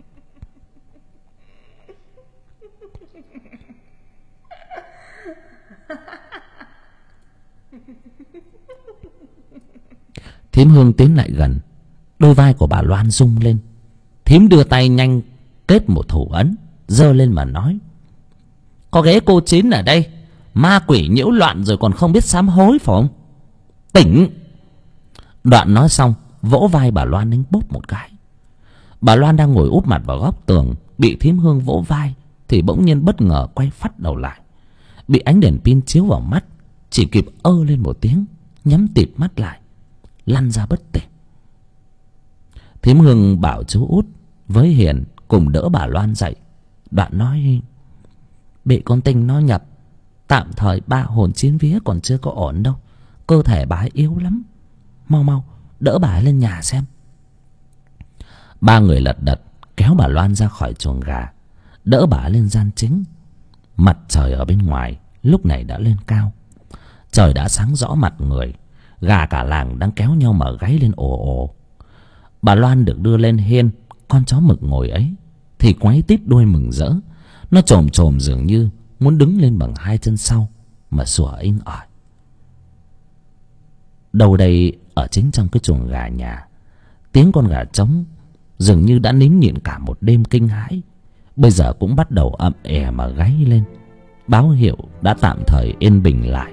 Thím Hương tiến lại gần, đôi vai của bà Loan rung lên. Thím đưa tay nhanh kết một thủ ấn, giơ lên mà nói: có ghế cô Chín ở đây, ma quỷ nhiễu loạn rồi còn không biết sám hối phải không? Tỉnh! Đoạn nói xong vỗ vai bà Loan đánh bốp một cái. Bà Loan đang ngồi úp mặt vào góc tường, bị thím Hương vỗ vai thì bỗng nhiên bất ngờ quay phắt đầu lại, bị ánh đèn pin chiếu vào mắt, chỉ kịp ơ lên một tiếng, nhắm tịt mắt lại, lăn ra bất tỉnh. Thím Hương bảo chú Út với Hiền cùng đỡ bà Loan dậy. Đoạn nói: bị con Tinh nó nhập, tạm thời ba hồn chín vía còn chưa có ổn đâu, cơ thể bà ấy yếu lắm, mau đỡ bà ấy lên nhà xem. Ba người lật đật kéo bà Loan ra khỏi chuồng gà, đỡ bà ấy lên gian chính. Mặt trời ở bên ngoài lúc này đã lên cao, trời đã sáng rõ mặt người. Gà cả làng đang kéo nhau mà gáy lên ồ ồ. Bà Loan được đưa lên hiên, con chó mực ngồi ấy thì quái tít đuôi mừng rỡ. Nó chồm dường như muốn đứng lên bằng hai chân sau mà sủa inh ỏi. Đâu đây ở chính trong cái chuồng gà nhà, tiếng con gà trống dường như đã nín nhịn cả một đêm kinh hãi, bây giờ cũng bắt đầu ậm è mà gáy lên, báo hiệu đã tạm thời yên bình lại.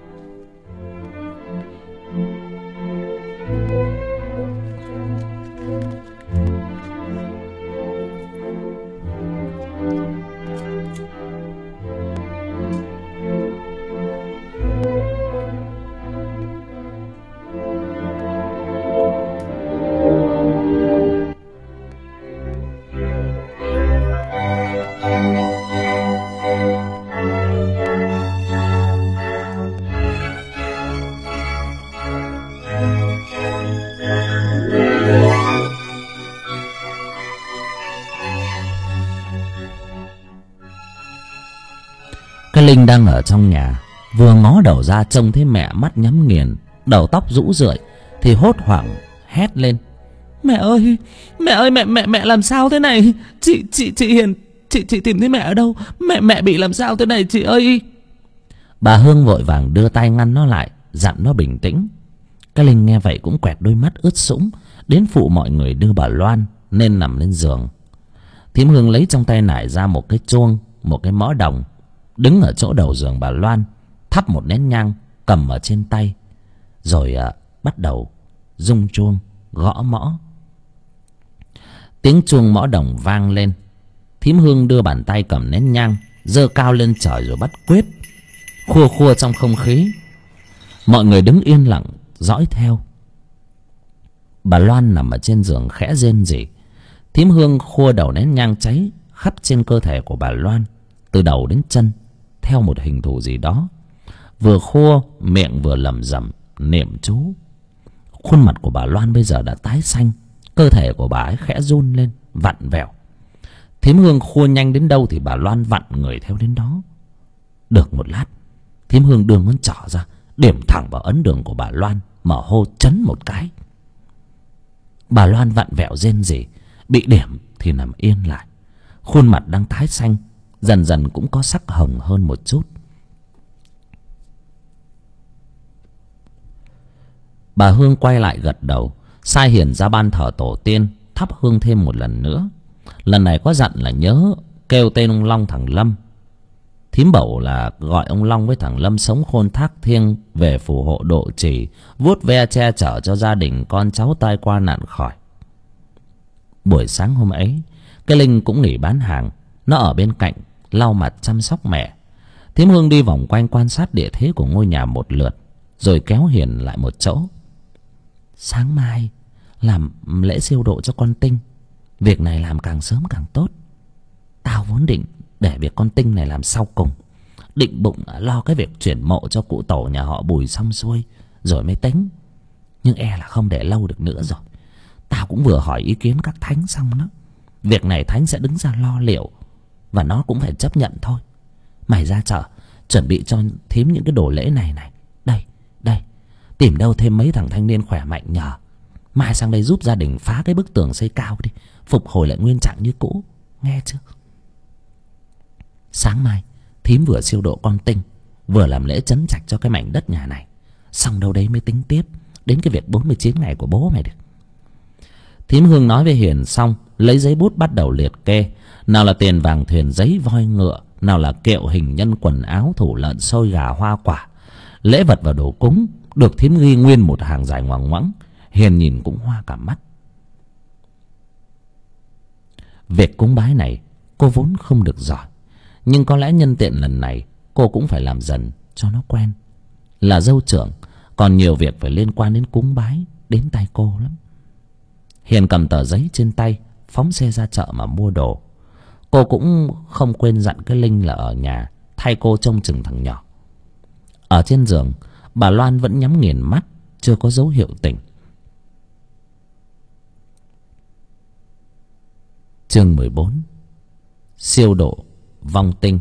Cái Linh đang ở trong nhà, vừa ngó đầu ra trông thấy mẹ mắt nhắm nghiền, đầu tóc rũ rượi thì hốt hoảng hét lên: mẹ ơi, mẹ làm sao thế này? Chị Hiền, chị tìm thấy mẹ ở đâu? Mẹ bị làm sao thế này chị ơi? Bà Hương vội vàng đưa tay ngăn nó lại, dặn nó bình tĩnh. Cái Linh nghe vậy cũng quẹt đôi mắt ướt sũng đến phụ mọi người đưa bà Loan nên nằm lên giường. Thím Hương lấy trong tay nải ra một cái chuông, một cái mõ đồng, đứng ở chỗ đầu giường bà Loan, thắp một nén nhang cầm ở trên tay, rồi bắt đầu rung chuông gõ mõ. Tiếng chuông mõ đồng vang lên. Thím Hương đưa bàn tay cầm nén nhang giơ cao lên trời rồi bắt quyết, khua khua trong không khí. Mọi người đứng yên lặng dõi theo. Bà Loan nằm ở trên giường khẽ rên rỉ. Thím Hương khua đầu nén nhang cháy khắp trên cơ thể của bà Loan, từ đầu đến chân, theo một hình thù gì đó. Vừa khua miệng vừa lẩm rẩm niệm chú. Khuôn mặt của bà Loan bây giờ đã tái xanh, cơ thể của bà ấy khẽ run lên vặn vẹo. Thím Hương khua nhanh đến đâu thì bà Loan vặn người theo đến đó. Được một lát, thím Hương đưa ngón trỏ ra điểm thẳng vào ấn đường của bà Loan mà hô chấn một cái. Bà Loan vặn vẹo rên rỉ, bị điểm thì nằm yên lại. Khuôn mặt đang tái xanh dần dần cũng có sắc hồng hơn một chút. Bà Hương quay lại gật đầu, sai Hiền ra ban thờ tổ tiên thắp hương thêm một lần nữa. Lần này có dặn là nhớ kêu tên ông Long thằng Lâm. Thím bảo là gọi ông Long với thằng Lâm sống khôn thác thiêng về phù hộ độ trì, vuốt ve che chở cho gia đình con cháu tai qua nạn khỏi. Buổi sáng hôm ấy, cái Linh cũng nghỉ bán hàng, nó ở bên cạnh lau mặt chăm sóc mẹ. Thím Hương đi vòng quanh quan sát địa thế của ngôi nhà một lượt, rồi kéo Hiền lại một chỗ. Sáng mai làm lễ siêu độ cho con Tinh, việc này làm càng sớm càng tốt. Tao vốn định để việc con Tinh này làm sau cùng, định bụng lo cái việc chuyển mộ cho cụ tổ nhà họ Bùi xong xuôi rồi mới tính, nhưng e là không để lâu được nữa rồi. Tao cũng vừa hỏi ý kiến các thánh xong đó. Việc này thánh sẽ đứng ra lo liệu, và nó cũng phải chấp nhận thôi. Mày ra chợ chuẩn bị cho thím những cái đồ lễ này này. Đây, tìm đâu thêm mấy thằng thanh niên khỏe mạnh nhờ. Mai sang đây giúp gia đình phá cái bức tường xây cao đi, phục hồi lại nguyên trạng như cũ, nghe chưa? Sáng mai thím vừa siêu độ con tinh, vừa làm lễ trấn trạch cho cái mảnh đất nhà này, xong đâu đấy mới tính tiếp đến cái việc 49 ngày của bố mày được. Thím Hương nói với Hiền xong, lấy giấy bút bắt đầu liệt kê. Nào là tiền vàng thuyền giấy voi ngựa, nào là kiệu hình nhân quần áo thủ lợn xôi gà hoa quả, lễ vật và đồ cúng được thím ghi nguyên một hàng dài ngoằng ngoẵng. Hiền nhìn cũng hoa cả mắt. Việc cúng bái này cô vốn không được giỏi, nhưng có lẽ nhân tiện lần này cô cũng phải làm dần cho nó quen. Là dâu trưởng, còn nhiều việc phải liên quan đến cúng bái đến tay cô lắm. Hiền cầm tờ giấy trên tay, phóng xe ra chợ mà mua đồ. Cô cũng không quên dặn cái Linh là ở nhà thay cô trông chừng thằng nhỏ. Ở trên giường, bà Loan vẫn nhắm nghiền mắt, chưa có dấu hiệu tỉnh. Chương 14. Siêu độ vong tinh.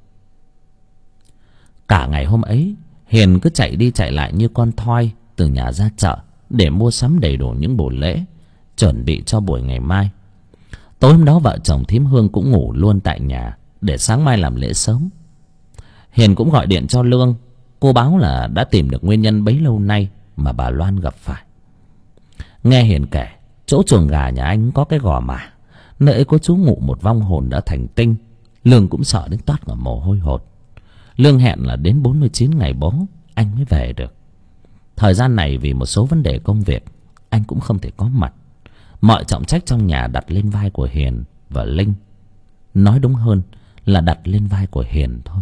Cả ngày hôm ấy, Hiền cứ chạy đi chạy lại như con thoi từ nhà ra chợ để mua sắm đầy đủ những bộ lễ, chuẩn bị cho buổi ngày mai. Tối hôm đó vợ chồng thím Hương cũng ngủ luôn tại nhà để sáng mai làm lễ sớm. Hiền cũng gọi điện cho Lương. Cô báo là đã tìm được nguyên nhân bấy lâu nay mà bà Loan gặp phải. Nghe Hiền kể, chỗ chuồng gà nhà anh có cái gò mả, nơi ấy có trú ngụ một vong hồn đã thành tinh. Lương cũng sợ đến toát cả mồ hôi hột. Lương hẹn là đến 49 ngày bố anh mới về được. Thời gian này vì một số vấn đề công việc, anh cũng không thể có mặt. Mọi trọng trách trong nhà đặt lên vai của Hiền và Linh. Nói đúng hơn là đặt lên vai của Hiền thôi.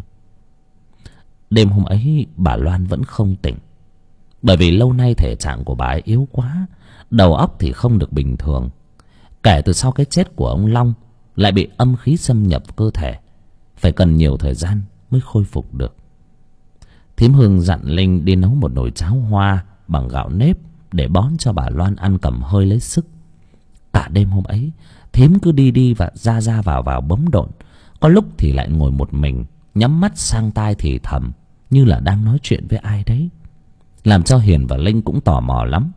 Đêm hôm ấy bà Loan vẫn không tỉnh, bởi vì lâu nay thể trạng của bà ấy yếu quá, đầu óc thì không được bình thường. Kể từ sau cái chết của ông Long, lại bị âm khí xâm nhập cơ thể, phải cần nhiều thời gian mới khôi phục được. Thím Hương dặn Linh đi nấu một nồi cháo hoa bằng gạo nếp để bón cho bà Loan ăn cầm hơi lấy sức. Cả đêm hôm ấy, thím cứ đi và ra vào bấm độn. Có lúc thì lại ngồi một mình, nhắm mắt sang tai thì thầm, như là đang nói chuyện với ai đấy, làm cho Hiền và Linh cũng tò mò lắm.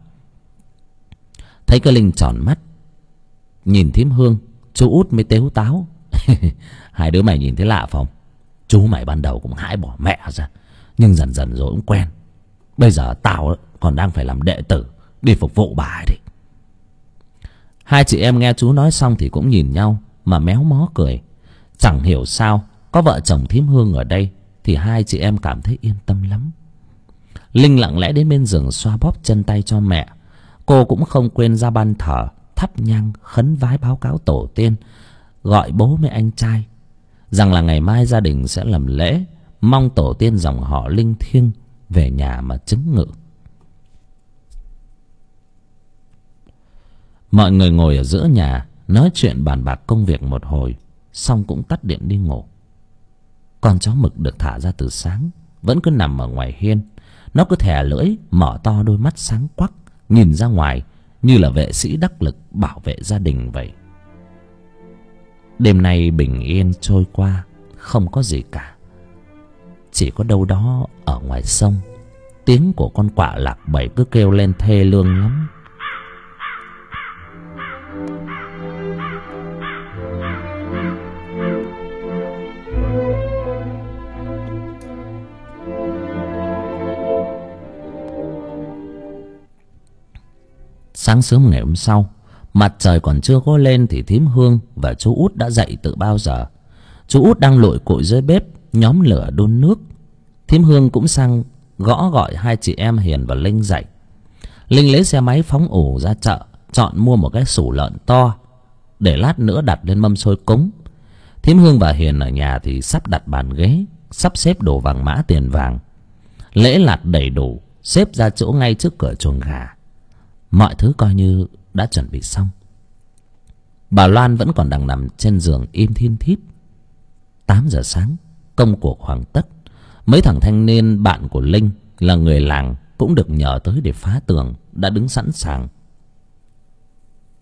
Thấy cái Linh tròn mắt nhìn thím Hương, chú Út mới tếu táo. Hai đứa mày nhìn thấy lạ phải không? Chú mày ban đầu cũng hãi bỏ mẹ ra, nhưng dần dần rồi cũng quen. Bây giờ tao còn đang phải làm đệ tử đi phục vụ bà ấy đi. Hai chị em nghe chú nói xong thì cũng nhìn nhau mà méo mó cười. Chẳng hiểu sao có vợ chồng thím Hương ở đây thì hai chị em cảm thấy yên tâm lắm. Linh lặng lẽ đến bên giường xoa bóp chân tay cho mẹ. Cô cũng không quên ra ban thờ thắp nhang khấn vái báo cáo tổ tiên, gọi bố với anh trai rằng là ngày mai gia đình sẽ làm lễ, mong tổ tiên dòng họ linh thiêng về nhà mà chứng ngự. Mọi người ngồi ở giữa nhà nói chuyện bàn bạc công việc một hồi, xong cũng tắt điện đi ngủ. Con chó Mực được thả ra từ sáng vẫn cứ nằm ở ngoài hiên. Nó cứ thè lưỡi, mở to đôi mắt sáng quắc, nhìn ra ngoài như là vệ sĩ đắc lực bảo vệ gia đình vậy. Đêm nay bình yên trôi qua, không có gì cả. Chỉ có đâu đó ở ngoài sông, tiếng của con quạ lạc bầy cứ kêu lên thê lương lắm. Sáng sớm ngày hôm sau, mặt trời còn chưa có lên thì thím Hương và chú Út đã dậy từ bao giờ. Chú Út đang lội cội dưới bếp nhóm lửa đun nước. Thím Hương cũng sang gõ gọi hai chị em Hiền và Linh dậy. Linh lấy xe máy phóng ổ ra chợ, chọn mua một cái sủ lợn to để lát nữa đặt lên mâm xôi cúng. Thím Hương và Hiền ở nhà thì sắp đặt bàn ghế, sắp xếp đồ vàng mã tiền vàng. Lễ lạt đầy đủ, xếp ra chỗ ngay trước cửa chuồng gà. Mọi thứ coi như đã chuẩn bị xong. Bà Loan vẫn còn đang nằm trên giường im thin thít. 8 giờ sáng, công cuộc hoàn tất. Mấy thằng thanh niên bạn của Linh là người làng cũng được nhờ tới để phá tường, đã đứng sẵn sàng.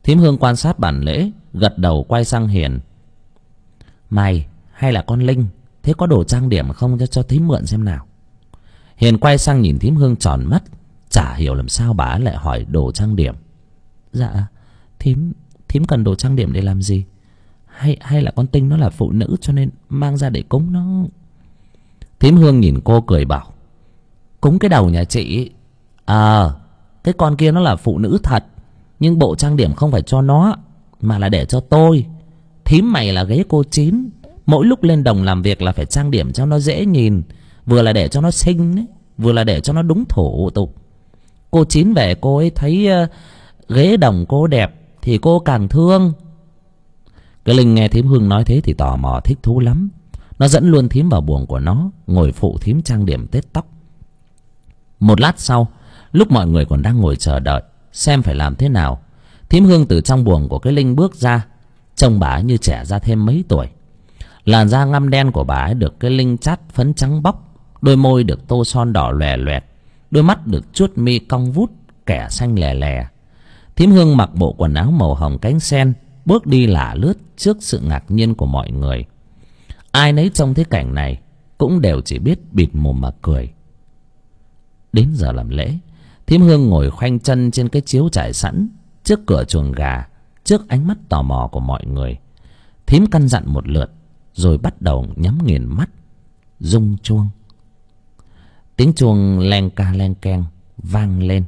Thím Hương quan sát bản lễ, gật đầu quay sang Hiền. Mày hay là con Linh, thế có đồ trang điểm không, cho thím mượn xem nào. Hiền quay sang nhìn thím Hương tròn mắt, chả hiểu làm sao bà ấy lại hỏi đồ trang điểm. Dạ, thím cần đồ trang điểm để làm gì? Hay là con Tinh nó là phụ nữ cho nên mang ra để cúng nó? Thím Hương nhìn cô cười bảo, cúng cái đầu nhà chị. Cái con kia nó là phụ nữ thật, nhưng bộ trang điểm không phải cho nó, mà là để cho tôi. Thím mày là ghế cô Chín, mỗi lúc lên đồng làm việc là phải trang điểm cho nó dễ nhìn, vừa là để cho nó xinh đấy, vừa là để cho nó đúng thủ tục. Cô Chín về cô ấy thấy ghế đồng cô đẹp thì cô càng thương. Cái Linh nghe thím Hương nói thế thì tò mò thích thú lắm. Nó dẫn luôn thím vào buồng của nó, ngồi phụ thím trang điểm tết tóc. Một lát sau, lúc mọi người còn đang ngồi chờ đợi xem phải làm thế nào, thím Hương từ trong buồng của cái Linh bước ra. Trông bà ấy như trẻ ra thêm mấy tuổi. Làn da ngăm đen của bà ấy được cái Linh chát phấn trắng bóc, đôi môi được tô son đỏ lòe loẹt, đôi mắt được chuốt mi cong vút, kẻ xanh lè lè. Thím Hương mặc bộ quần áo màu hồng cánh sen, bước đi lả lướt trước sự ngạc nhiên của mọi người. Ai nấy trông thấy cảnh này cũng đều chỉ biết bịt mồm mà cười. Đến giờ làm lễ, thím Hương ngồi khoanh chân trên cái chiếu trải sẵn trước cửa chuồng gà, trước ánh mắt tò mò của mọi người. Thím căn dặn một lượt rồi bắt đầu nhắm nghiền mắt, rung chuông. Tiếng chuông leng ca leng keng vang lên.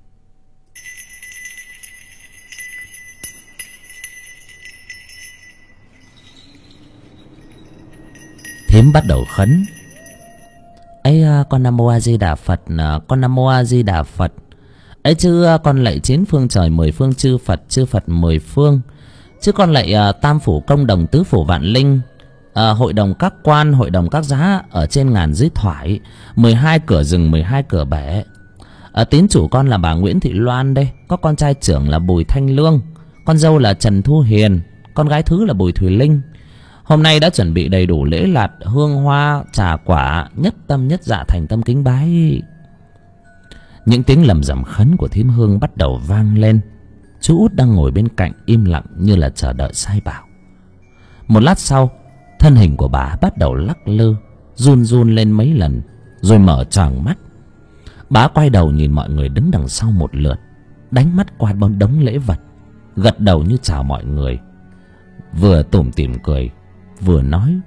Thím bắt đầu khấn. Ấy, con Nam Mô A Di Đà Phật, con Nam Mô A Di Đà Phật. Ấy chứ con lạy 9 phương trời 10 phương chư Phật 10 phương. Chứ con lạy tam phủ công đồng tứ phủ vạn linh, hội đồng các quan, hội đồng các giá ở trên ngàn dưới thoải, 12 cửa rừng 12 cửa bể. Tín chủ con là bà Nguyễn Thị Loan đây, có con trai trưởng là Bùi Thanh Lương, con dâu là Trần Thu Hiền, con gái thứ là Bùi Thùy Linh. Hôm nay đã chuẩn bị đầy đủ lễ lạt, hương hoa, trà quả, nhất tâm nhất dạ thành tâm kính bái. Những tiếng lầm rầm khấn của thím Hương bắt đầu vang lên. Chú Út đang ngồi bên cạnh im lặng như là chờ đợi sai bảo. Một lát sau, thân hình của bà bắt đầu lắc lư, run run lên mấy lần, rồi mở tròn mắt. Bà quay đầu nhìn mọi người đứng đằng sau một lượt, đánh mắt qua đống lễ vật, gật đầu như chào mọi người, vừa tủm tỉm cười vừa nói: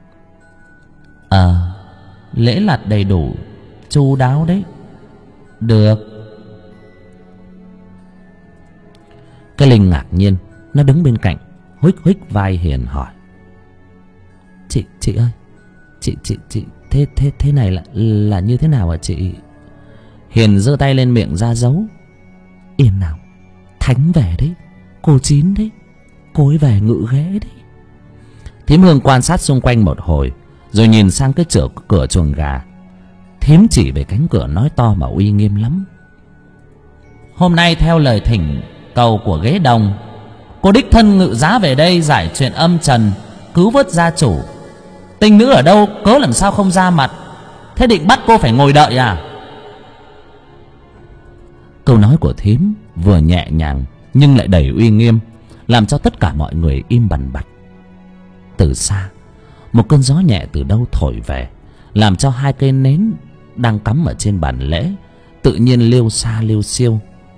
lễ lạt đầy đủ, chu đáo đấy. Được. Cái Linh ngạc nhiên, nó đứng bên cạnh huých huých vai Hiền hỏi: Chị ơi, chị thế này là như thế nào hả chị? Hiền giơ tay lên miệng ra dấu: Yên nào, Thánh về đấy, cô Chín đấy, cô ấy về ngự ghế đấy. Thím Hương quan sát xung quanh một hồi, rồi nhìn sang cái cửa chuồng gà. Thím chỉ về cánh cửa nói to mà uy nghiêm lắm: Hôm nay theo lời thỉnh cầu của ghế đồng, cô đích thân ngự giá về đây giải chuyện âm trần, cứu vớt gia chủ. Tinh nữ ở đâu cớ làm sao không ra mặt? Thế định bắt cô phải ngồi đợi à? Câu nói của thím vừa nhẹ nhàng nhưng lại đầy uy nghiêm, làm cho tất cả mọi người im bặt bặt. Từ xa, một cơn gió nhẹ từ đâu thổi về, làm cho hai cây nến đang cắm ở trên bàn lễ tự nhiên liêu xa liêu xiêu.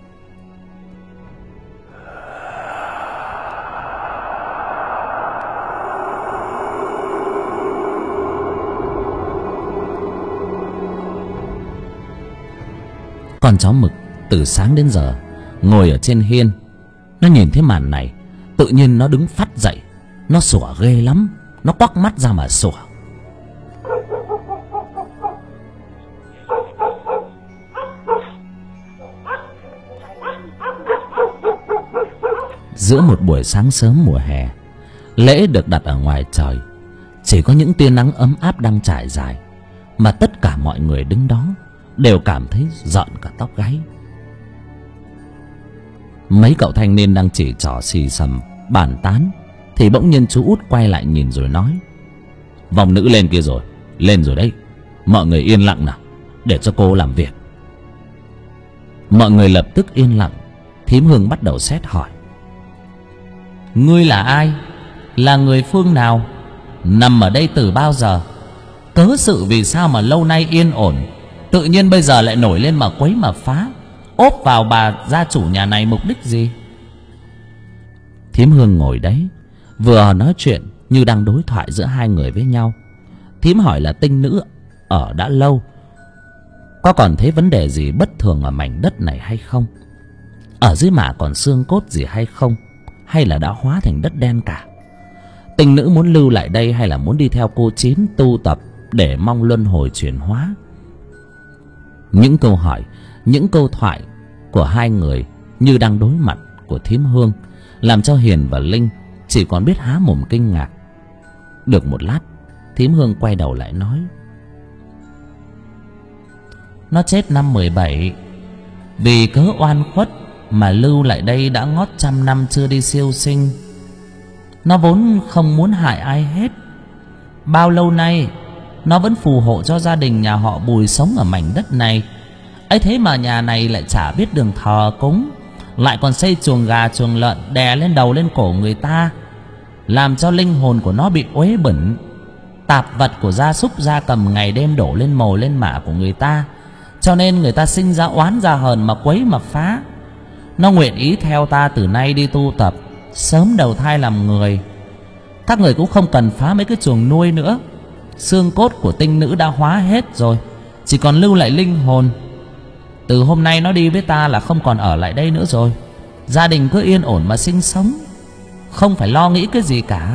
Con chó mực từ sáng đến giờ ngồi ở trên hiên, nó nhìn thấy màn này, tự nhiên nó đứng phắt dậy. Nó sủa ghê lắm, nó quắc mắt ra mà sủa. Giữa một buổi sáng sớm mùa hè, lễ được đặt ở ngoài trời, chỉ có những tia nắng ấm áp đang trải dài, mà tất cả mọi người đứng đó đều cảm thấy rợn cả tóc gáy. Mấy cậu thanh niên đang chỉ trỏ xì xầm bàn tán, thì bỗng nhiên chú Út quay lại nhìn rồi nói: Vòng nữ lên kia rồi, lên rồi đấy. Mọi người yên lặng nào, để cho cô làm việc. Mọi người lập tức yên lặng. Thím Hương bắt đầu xét hỏi: Ngươi là ai? Là người phương nào? Nằm ở đây từ bao giờ? Cớ sự vì sao mà lâu nay yên ổn, tự nhiên bây giờ lại nổi lên mà quấy mà phá, ốp vào bà gia chủ nhà này mục đích gì? Thím Hương ngồi đấy, vừa nói chuyện như đang đối thoại giữa hai người với nhau. Thím hỏi là tinh nữ ở đã lâu, có còn thấy vấn đề gì bất thường ở mảnh đất này hay không? Ở dưới mả còn xương cốt gì hay không? Hay là đã hóa thành đất đen cả? Tinh nữ muốn lưu lại đây hay là muốn đi theo cô Chín tu tập để mong luân hồi chuyển hóa? Những câu hỏi, những câu thoại của hai người như đang đối mặt của thím Hương, làm cho Hiền và Linh chỉ còn biết há mồm kinh ngạc. Được một lát, thím Hương quay đầu lại nói: nó chết năm 17, vì cớ oan khuất mà lưu lại đây đã ngót 100 năm chưa đi siêu sinh. Nó vốn không muốn hại ai hết. Bao lâu nay nó vẫn phù hộ cho gia đình nhà họ Bùi sống ở mảnh đất này. Ấy thế mà nhà này lại chả biết đường thờ cúng, lại còn xây chuồng gà chuồng lợn đè lên đầu lên cổ người ta, làm cho linh hồn của nó bị uế bẩn. Tạp vật của gia súc gia cầm ngày đêm đổ lên mồ lên mả của người ta, cho nên người ta sinh ra oán ra hờn mà quấy mà phá. Nó nguyện ý theo ta từ nay đi tu tập, sớm đầu thai làm người. Các người cũng không cần phá mấy cái chuồng nuôi nữa. Xương cốt của tinh nữ đã hóa hết rồi, chỉ còn lưu lại linh hồn. Từ hôm nay nó đi với ta là không còn ở lại đây nữa rồi. Gia đình cứ yên ổn mà sinh sống, không phải lo nghĩ cái gì cả.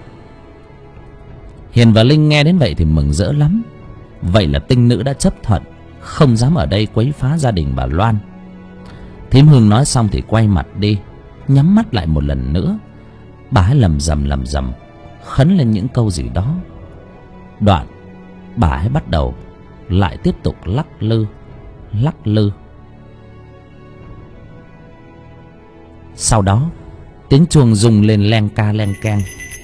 Hiền và Linh nghe đến vậy thì mừng rỡ lắm. Vậy là tinh nữ đã chấp thuận, không dám ở đây quấy phá gia đình bà Loan. Thím Hương nói xong thì quay mặt đi, nhắm mắt lại một lần nữa. Bà ấy lầm rầm khấn lên những câu gì đó. Đoạn bà ấy bắt đầu lại tiếp tục lắc lư. Sau đó tiếng chuông rung lên len ca len keng.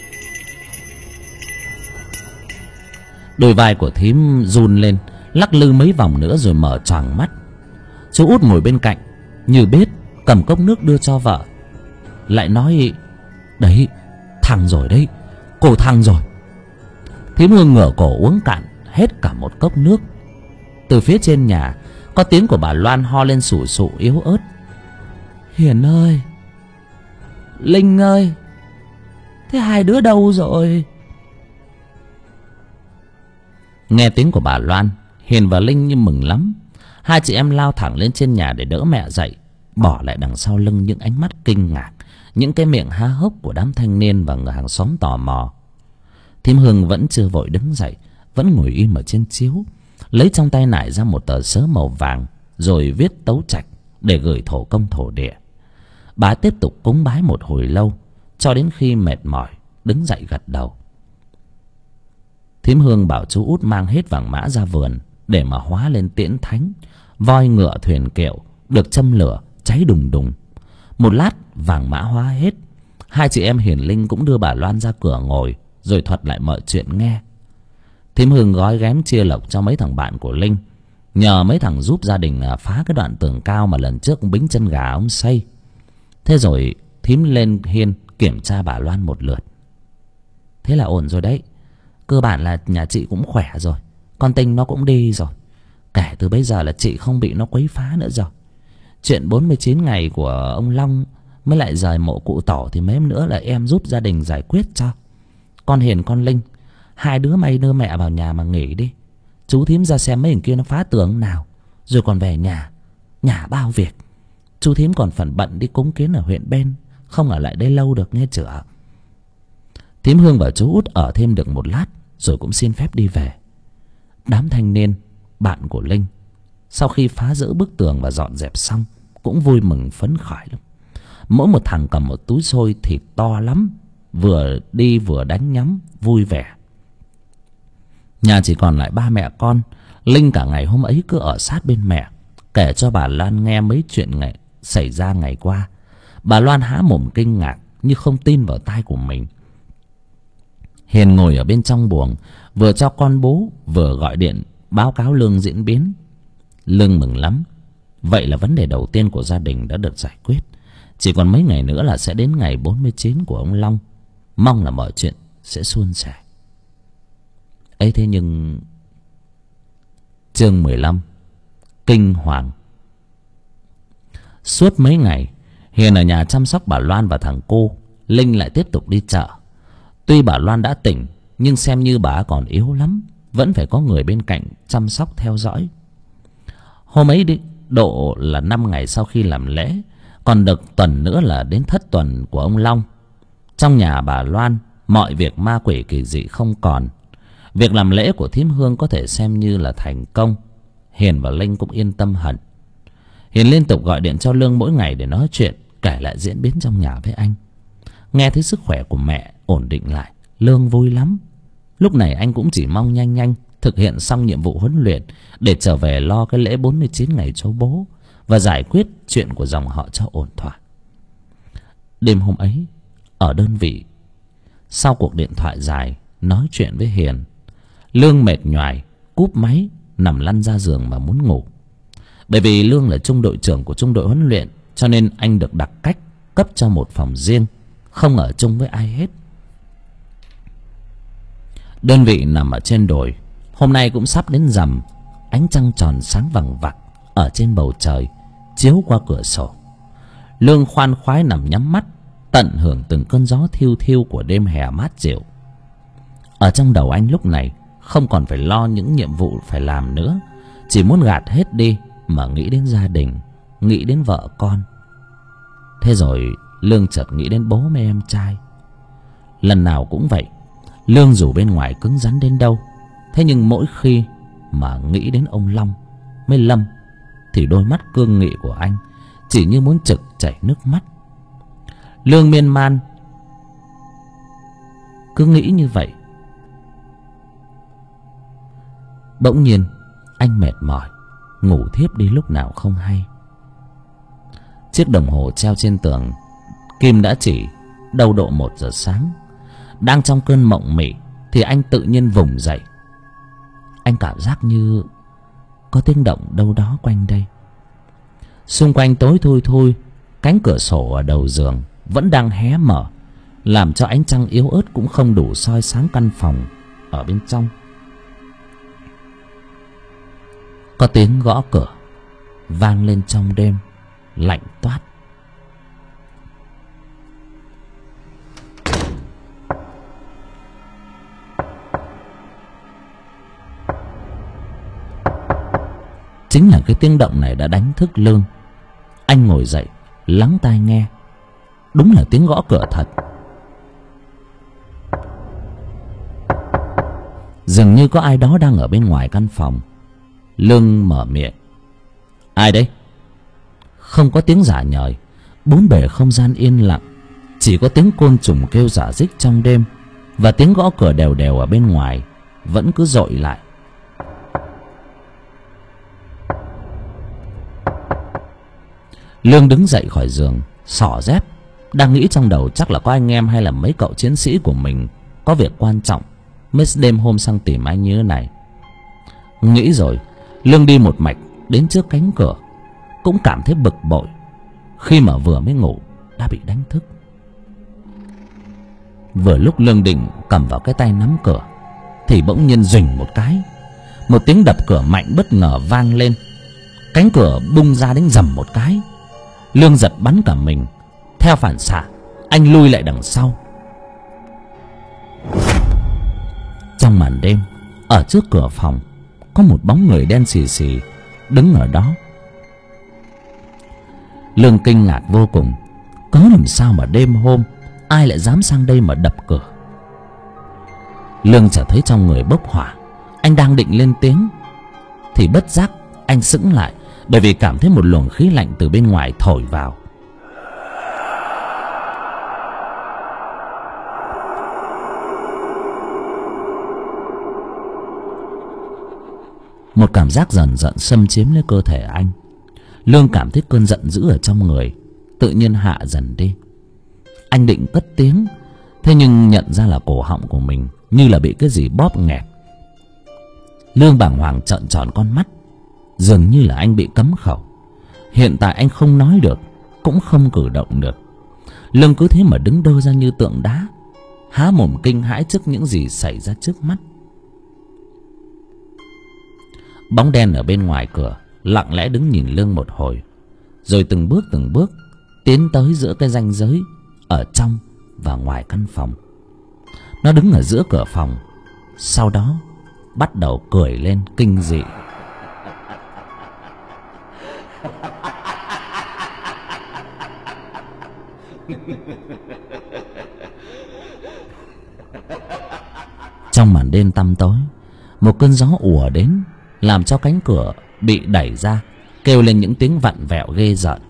Đôi vai của thím run lên, lắc lư mấy vòng nữa rồi mở choàng mắt. Chú Út ngồi bên cạnh như biết, cầm cốc nước đưa cho vợ, lại nói: đấy, thằng rồi đấy, cô thằng rồi. Thím Hương ngửa cổ uống cạn hết cả một cốc nước. Từ phía trên nhà có tiếng của bà Loan ho lên sù sụ yếu ớt: Hiền ơi, Linh ơi, thế hai đứa đâu rồi? Nghe tiếng của bà Loan, Hiền và Linh như mừng lắm. Hai chị em lao thẳng lên trên nhà để đỡ mẹ dậy, bỏ lại đằng sau lưng những ánh mắt kinh ngạc, những cái miệng há hốc của đám thanh niên và người hàng xóm tò mò. Thím Hương vẫn chưa vội đứng dậy, vẫn ngồi im ở trên chiếu, lấy trong tay nải ra một tờ sớ màu vàng, rồi viết tấu trạch để gửi thổ công thổ địa. Bà tiếp tục cúng bái một hồi lâu, cho đến khi mệt mỏi đứng dậy gật đầu. Thím Hương bảo chú Út mang hết vàng mã ra vườn để mà hóa lên tiễn thánh. Voi ngựa thuyền kiệu được châm lửa cháy đùng đùng. Một lát vàng mã hóa hết, hai chị em Hiền Linh cũng đưa bà Loan ra cửa ngồi, rồi thuật lại mọi chuyện nghe. Thím Hương gói ghém chia lộc cho mấy thằng bạn của Linh, nhờ mấy thằng giúp gia đình phá cái đoạn tường cao mà lần trước bính chân gà ông xây. Thế rồi thím lên hiên kiểm tra bà Loan một lượt. Thế là ổn rồi đấy, cơ bản là nhà chị cũng khỏe rồi, con Tinh nó cũng đi rồi. Kể từ bây giờ là chị không bị nó quấy phá nữa rồi. Chuyện 49 ngày của ông Long mới lại rời mộ cụ tổ thì mấy em nữa là em giúp gia đình giải quyết cho. Con Hiền con Linh, hai đứa mày đưa mẹ vào nhà mà nghỉ đi. Chú thím ra xem mấy thằng kia nó phá tường nào, rồi còn về nhà. Nhà bao việc, chú thím còn phần bận đi cúng kiến ở huyện bên, không ở lại đây lâu được nghe chửa. Thím Hương và chú Út ở thêm được một lát rồi cũng xin phép đi về. Đám thanh niên bạn của Linh sau khi phá rỡ bức tường và dọn dẹp xong cũng vui mừng phấn khởi lắm. Mỗi một thằng cầm một túi xôi thịt to lắm, vừa đi vừa đánh nhắm vui vẻ. Nhà chỉ còn lại ba mẹ con. Linh cả ngày hôm ấy cứ ở sát bên mẹ, kể cho bà Loan nghe mấy chuyện xảy ra ngày qua. Bà Loan há mồm kinh ngạc như không tin vào tai của mình. Hiền ngồi ở bên trong buồng, vừa cho con bú vừa gọi điện báo cáo Lương diễn biến. Lương mừng lắm. Vậy là vấn đề đầu tiên của gia đình đã được giải quyết. Chỉ còn mấy ngày nữa là sẽ đến ngày 49 của ông Long. Mong là mọi chuyện sẽ suôn sẻ. Ấy thế nhưng chương 15 kinh hoàng. Suốt mấy ngày Hiền ở nhà chăm sóc bà Loan và thằng cô. Linh lại tiếp tục đi chợ. Tuy bà Loan đã tỉnh, nhưng xem như bà còn yếu lắm, vẫn phải có người bên cạnh chăm sóc theo dõi. Hôm ấy độ là 5 ngày sau khi làm lễ, còn được tuần nữa là đến thất tuần của ông Long. Trong nhà bà Loan, mọi việc ma quỷ kỳ dị không còn. Việc làm lễ của thím Hương có thể xem như là thành công. Hiền và Linh cũng yên tâm hẳn. Hiền liên tục gọi điện cho Lương mỗi ngày để nói chuyện, kể lại diễn biến trong nhà với anh. Nghe thấy sức khỏe của mẹ ổn định lại, Lương vui lắm. Lúc này anh cũng chỉ mong nhanh nhanh thực hiện xong nhiệm vụ huấn luyện để trở về lo cái lễ 49 ngày cho bố và giải quyết chuyện của dòng họ cho ổn thỏa. Đêm hôm ấy, ở đơn vị, sau cuộc điện thoại dài nói chuyện với Hiền, Lương mệt nhoài cúp máy, nằm lăn ra giường mà muốn ngủ. Bởi vì Lương là trung đội trưởng của trung đội huấn luyện, cho nên anh được đặc cách cấp cho một phòng riêng, không ở chung với ai hết. Đơn vị nằm ở trên đồi, hôm nay cũng sắp đến rằm. Ánh trăng tròn sáng vằng vặc ở trên bầu trời chiếu qua cửa sổ. Lương khoan khoái nằm nhắm mắt, tận hưởng từng cơn gió thiêu thiêu của đêm hè mát dịu. Ở trong đầu anh lúc này không còn phải lo những nhiệm vụ phải làm nữa, chỉ muốn gạt hết đi mà nghĩ đến gia đình, nghĩ đến vợ con. Thế rồi Lương chợt nghĩ đến bố mẹ em trai. Lần nào cũng vậy, Lương dù bên ngoài cứng rắn đến đâu, thế nhưng mỗi khi mà nghĩ đến ông Long với Lâm thì đôi mắt cương nghị của anh chỉ như muốn trực chảy nước mắt. Lương miên man cứ nghĩ như vậy. Bỗng nhiên anh mệt mỏi, ngủ thiếp đi lúc nào không hay. Chiếc đồng hồ treo trên tường kim đã chỉ đâu độ 1 giờ sáng. Đang trong cơn mộng mị thì anh tự nhiên vùng dậy. Anh cảm giác như có tiếng động đâu đó quanh đây. Xung quanh tối thui thui, cánh cửa sổ ở đầu giường vẫn đang hé mở, làm cho ánh trăng yếu ớt cũng không đủ soi sáng căn phòng ở bên trong. Có tiếng gõ cửa vang lên trong đêm lạnh toát. Chính là cái tiếng động này đã đánh thức Lương. Anh ngồi dậy lắng tai nghe. Đúng là tiếng gõ cửa thật. Dường như có ai đó đang ở bên ngoài căn phòng. Lương mở miệng. Ai đấy? Không có tiếng rả nhời, bốn bề không gian yên lặng, chỉ có tiếng côn trùng kêu rả rích trong đêm, và tiếng gõ cửa đều đều ở bên ngoài vẫn cứ dội lại. Lương đứng dậy khỏi giường, xỏ dép, đang nghĩ trong đầu chắc là có anh em hay là mấy cậu chiến sĩ của mình có việc quan trọng mới đêm hôm sang tìm anh như thế này. Nghĩ rồi, Lương đi một mạch đến trước cánh cửa, cũng cảm thấy bực bội khi mà vừa mới ngủ đã bị đánh thức. Vừa lúc Lương định cầm vào cái tay nắm cửa thì bỗng nhiên rình một cái, một tiếng đập cửa mạnh bất ngờ vang lên. Cánh cửa bung ra đánh rầm một cái. Lương giật bắn cả mình. Theo phản xạ, anh lui lại đằng sau. Trong màn đêm, ở trước cửa phòng có một bóng người đen xì xì đứng ở đó. Lương kinh ngạc vô cùng. Có làm sao mà đêm hôm ai lại dám sang đây mà đập cửa? Lương chợt thấy trong người bốc hỏa. Anh đang định lên tiếng thì bất giác anh sững lại, bởi vì cảm thấy một luồng khí lạnh từ bên ngoài thổi vào. Một cảm giác dần dần xâm chiếm lấy cơ thể anh. Lương cảm thấy cơn giận dữ ở trong người tự nhiên hạ dần đi. Anh định cất tiếng, thế nhưng nhận ra là cổ họng của mình như là bị cái gì bóp nghẹt. Lương bàng hoàng trợn tròn con mắt, dường như là anh bị cấm khẩu. Hiện tại anh không nói được, cũng không cử động được. Lương cứ thế mà đứng đơ ra như tượng đá, há mồm kinh hãi trước những gì xảy ra trước mắt. Bóng đen ở bên ngoài cửa lặng lẽ đứng nhìn Lương một hồi, rồi từng bước tiến tới giữa cái ranh giới ở trong và ngoài căn phòng. Nó đứng ở giữa cửa phòng, sau đó bắt đầu cười lên kinh dị. Trong màn đêm tăm tối, một cơn gió ùa đến, làm cho cánh cửa bị đẩy ra, kêu lên những tiếng vặn vẹo ghê rợn.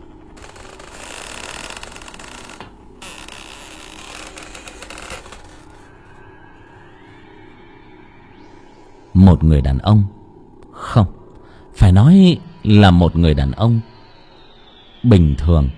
Một người đàn ông, không, phải nói là một người đàn ông bình thường.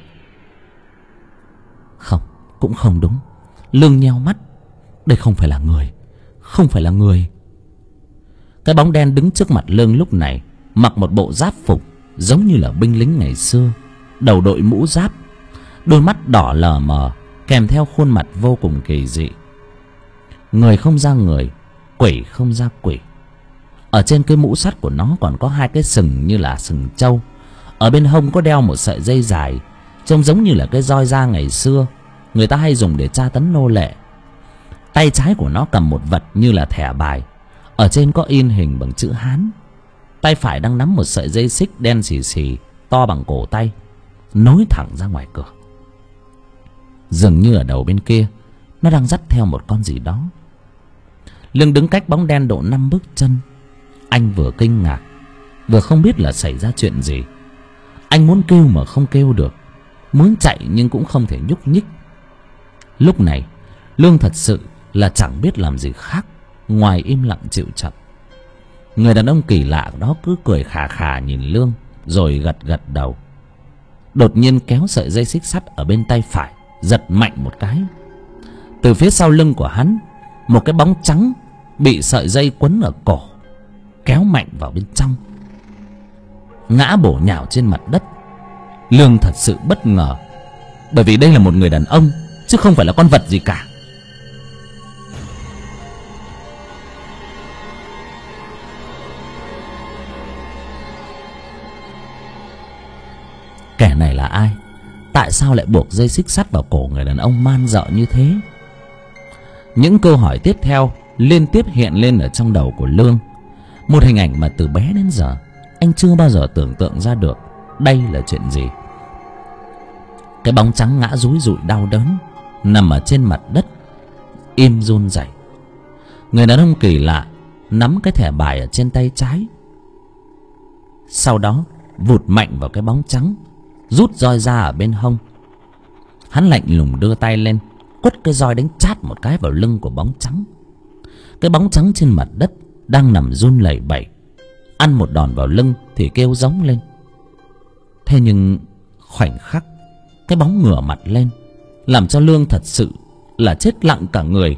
Không, cũng không đúng. Lương nheo mắt. Đây không phải là người, không phải là người. Cái bóng đen đứng trước mặt Lương lúc này mặc một bộ giáp phục giống như là binh lính ngày xưa, đầu đội mũ giáp, đôi mắt đỏ lờ mờ, kèm theo khuôn mặt vô cùng kỳ dị. Người không ra người, quỷ không ra quỷ. Ở trên cái mũ sắt của nó còn có hai cái sừng như là sừng trâu. Ở bên hông có đeo một sợi dây dài, trông giống như là cái roi da ngày xưa người ta hay dùng để tra tấn nô lệ. Tay trái của nó cầm một vật như là thẻ bài, ở trên có in hình bằng chữ Hán. Tay phải đang nắm một sợi dây xích đen xì xì, to bằng cổ tay, nối thẳng ra ngoài cửa. Dường như ở đầu bên kia nó đang dắt theo một con gì đó. Lương đứng cách bóng đen độ 5 bước chân. Anh vừa kinh ngạc, vừa không biết là xảy ra chuyện gì. Anh muốn kêu mà không kêu được, muốn chạy nhưng cũng không thể nhúc nhích. Lúc này Lương thật sự là chẳng biết làm gì khác ngoài im lặng chịu trận. Người đàn ông kỳ lạ đó cứ cười khà khà nhìn Lương, rồi gật gật đầu. Đột nhiên kéo sợi dây xích sắt ở bên tay phải, giật mạnh một cái. Từ phía sau lưng của hắn, một cái bóng trắng bị sợi dây quấn ở cổ kéo mạnh vào bên trong, ngã bổ nhào trên mặt đất. Lương thật sự bất ngờ, bởi vì đây là một người đàn ông chứ không phải là con vật gì cả. Kẻ này là ai? Tại sao lại buộc dây xích sắt vào cổ người đàn ông man dợ như thế? Những câu hỏi tiếp theo liên tiếp hiện lên ở trong đầu của Lương. Một hình ảnh mà từ bé đến giờ anh chưa bao giờ tưởng tượng ra được đây là chuyện gì. Cái bóng trắng ngã rúi rụi đau đớn, nằm ở trên mặt đất, im run rẩy. Người đàn ông kỳ lạ nắm cái thẻ bài ở trên tay trái, sau đó vụt mạnh vào cái bóng trắng, rút roi ra ở bên hông. Hắn lạnh lùng đưa tay lên, quất cái roi đánh chát một cái vào lưng của bóng trắng. Cái bóng trắng trên mặt đất đang nằm run lẩy bẩy, ăn một đòn vào lưng thì kêu rống lên. Thế nhưng khoảnh khắc cái bóng ngửa mặt lên, làm cho Lương thật sự là chết lặng cả người.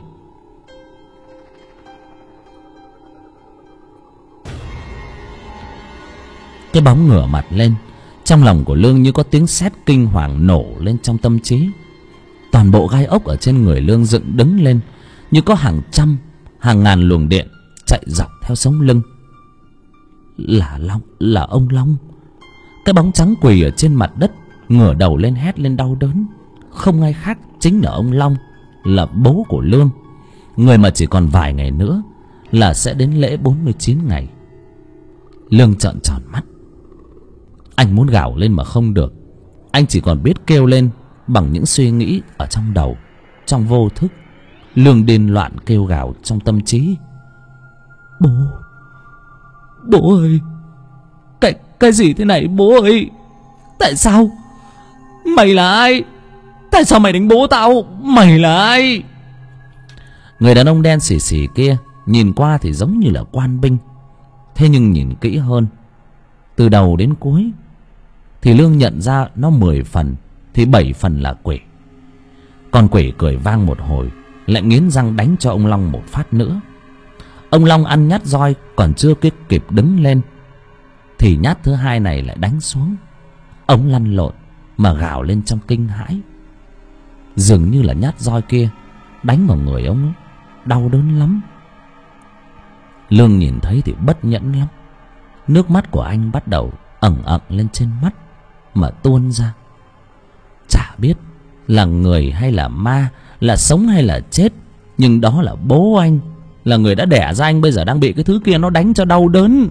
Cái bóng ngửa mặt lên, trong lòng của Lương như có tiếng sét kinh hoàng nổ lên trong tâm trí. Toàn bộ gai ốc ở trên người Lương dựng đứng lên, như có hàng trăm, hàng ngàn luồng điện chạy dọc theo sống lưng. Là Long, là ông Long. Cái bóng trắng quỳ ở trên mặt đất, ngửa đầu lên hét lên đau đớn. Không ai khác chính là ông Long, là bố của Lương, người mà chỉ còn vài ngày nữa là sẽ đến lễ 49 ngày. Lương trợn tròn mắt. Anh muốn gào lên mà không được. Anh chỉ còn biết kêu lên bằng những suy nghĩ ở trong đầu. Trong vô thức, Lương điên loạn kêu gào trong tâm trí. Bố, bố ơi, cái gì thế này bố ơi? Tại sao? Mày là ai? Tại sao mày đánh bố tao? Mày là ai? Người đàn ông đen xì xì kia nhìn qua thì giống như là quan binh. Thế nhưng nhìn kỹ hơn, từ đầu đến cuối, thì Lương nhận ra nó 10 phần thì 7 phần là quỷ. Con quỷ cười vang một hồi, lại nghiến răng đánh cho ông Long một phát nữa. Ông Long ăn nhát roi còn chưa kịp đứng lên, thì nhát thứ hai này lại đánh xuống. Ông lăn lộn, mà gào lên trong kinh hãi. Dường như là nhát roi kia đánh vào người ông ấy, đau đớn lắm. Lương nhìn thấy thì bất nhẫn lắm. Nước mắt của anh bắt đầu ẩn ẩn lên trên mắt mà tuôn ra. Chả biết là người hay là ma, là sống hay là chết, nhưng đó là bố anh, là người đã đẻ ra anh, bây giờ đang bị cái thứ kia nó đánh cho đau đớn.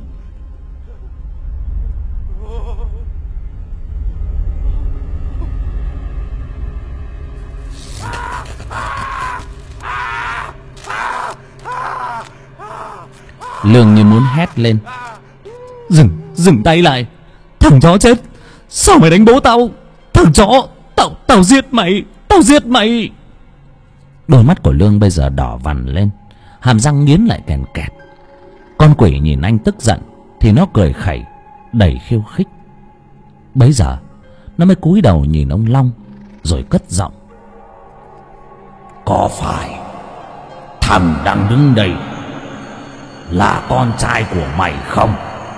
Lương như muốn hét lên: Dừng tay lại, thằng chó chết, sao mày đánh bố tao? Thằng chó, tao giết mày, tao giết mày. Đôi mắt của Lương bây giờ đỏ vằn lên, hàm răng nghiến lại kèn kẹt. Con quỷ nhìn anh tức giận thì nó cười khẩy đầy khiêu khích. Bấy giờ nó mới cúi đầu nhìn ông Long rồi cất giọng: có phải thằng đang đứng đây là con trai của mày không?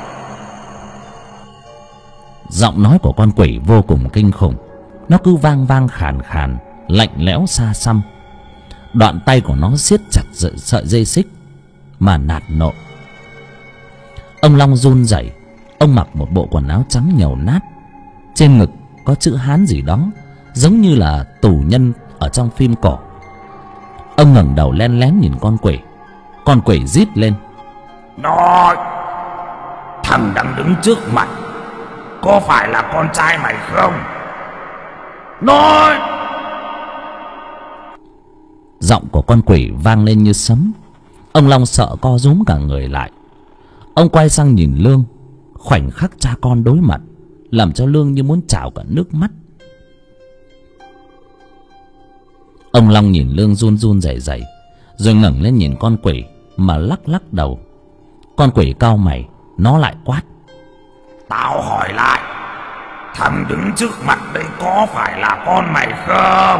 Giọng nói của con quỷ vô cùng kinh khủng. Nó cứ vang vang khàn khàn, lạnh lẽo xa xăm. Đoạn tay của nó siết chặt sợi dây xích mà nạt nộ. Ông Long run rẩy. Ông mặc một bộ quần áo trắng nhầu nát, trên ngực có chữ Hán gì đó, giống như là tù nhân ở trong phim cổ. Ông ngẩng đầu len lén nhìn con quỷ. Con quỷ rít lên: nói, thằng đang đứng trước mặt có phải là con trai mày không? Nói. Giọng của con quỷ vang lên như sấm. Ông Long sợ co rúm cả người lại. Ông quay sang nhìn Lương. Khoảnh khắc cha con đối mặt làm cho Lương như muốn trào cả nước mắt. Ông Long nhìn Lương run run rẩy rẩy, rồi ngẩng lên nhìn con quỷ mà lắc lắc đầu. Con quỷ cau mày, nó lại quát: tao hỏi lại, thằng đứng trước mặt đây có phải là con mày không?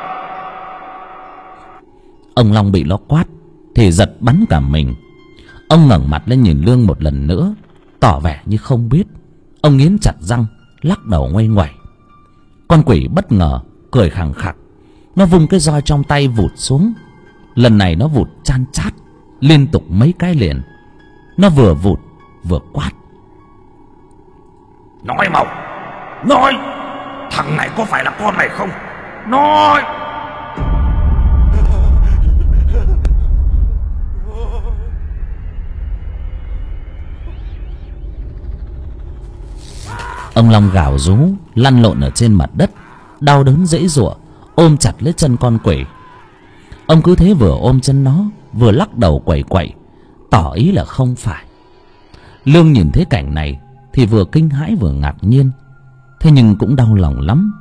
Ông Long bị nó quát thì giật bắn cả mình. Ông ngẩng mặt lên nhìn Lương một lần nữa, tỏ vẻ như không biết. Ông nghiến chặt răng, lắc đầu ngoay ngoẩy. Con quỷ bất ngờ cười khằng khặc. Nó vung cái roi trong tay vụt xuống. Lần này nó vụt chan chát liên tục mấy cái liền. Nó vừa vụt vừa quát: nói mau, nói, thằng này có phải là con mày không? Nói. Ông Long gào rú, lăn lộn ở trên mặt đất, đau đớn giãy giụa, ôm chặt lấy chân con quỷ. Ông cứ thế vừa ôm chân nó, vừa lắc đầu quẩy quẩy, tỏ ý là không phải. Lương nhìn thấy cảnh này thì vừa kinh hãi vừa ngạc nhiên, thế nhưng cũng đau lòng lắm.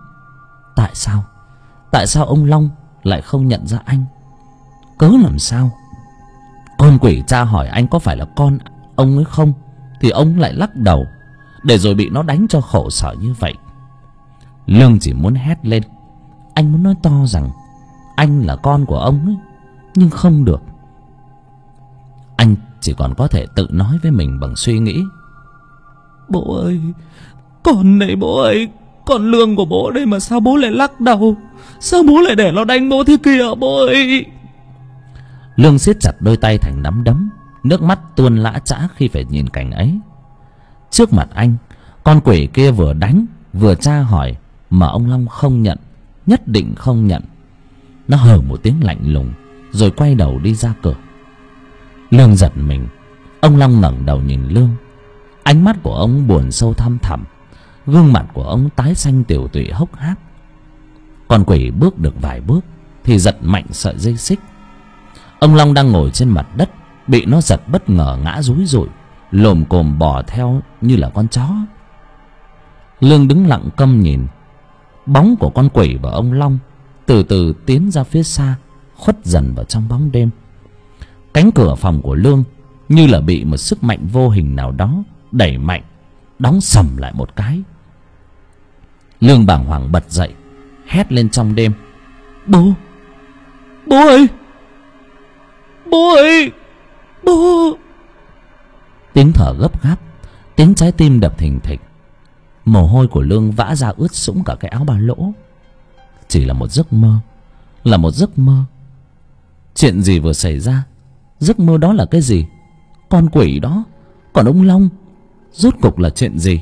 Tại sao ông Long lại không nhận ra anh? Cớ làm sao? Con quỷ tra hỏi anh có phải là con ông ấy không, thì ông lại lắc đầu, để rồi bị nó đánh cho khổ sở như vậy. Lương chỉ muốn hét lên. Anh muốn nói to rằng anh là con của ông ấy, nhưng không được. Anh chỉ còn có thể tự nói với mình bằng suy nghĩ: bố ơi, con này bố ơi, con Lương của bố đây mà sao bố lại lắc đầu? Sao bố lại để nó đánh bố thế kia bố ơi? Lương siết chặt đôi tay thành nắm đấm, nước mắt tuôn lã chã khi phải nhìn cảnh ấy. Trước mặt anh, con quỷ kia vừa đánh vừa tra hỏi mà ông Long không nhận, nhất định không nhận. Nó hừ một tiếng lạnh lùng rồi quay đầu đi ra cửa. Lương giật mình. Ông Long ngẩng đầu nhìn Lương. Ánh mắt của ông buồn sâu thăm thẳm, gương mặt của ông tái xanh tiều tụy hốc hác. Con quỷ bước được vài bước thì giật mạnh sợi dây xích. Ông Long đang ngồi trên mặt đất, bị nó giật bất ngờ ngã rúi rụi, lồm cồm bò theo như là con chó. Lương đứng lặng câm nhìn. Bóng của con quỷ và ông Long từ từ tiến ra phía xa, khuất dần vào trong bóng đêm. Cánh cửa phòng của Lương như là bị một sức mạnh vô hình nào đó đẩy mạnh, đóng sầm lại một cái. Lương bàng hoàng bật dậy, hét lên trong đêm: bố, bố ơi, bố ơi, bố. Tiếng thở gấp gáp, tiếng trái tim đập thình thịch. Mồ hôi của Lương vã ra ướt sũng cả cái áo ba lỗ. Chỉ là một giấc mơ. Là một giấc mơ. Chuyện gì vừa xảy ra? Giấc mơ đó là cái gì? Con quỷ đó, còn ông Long, rốt cục là chuyện gì?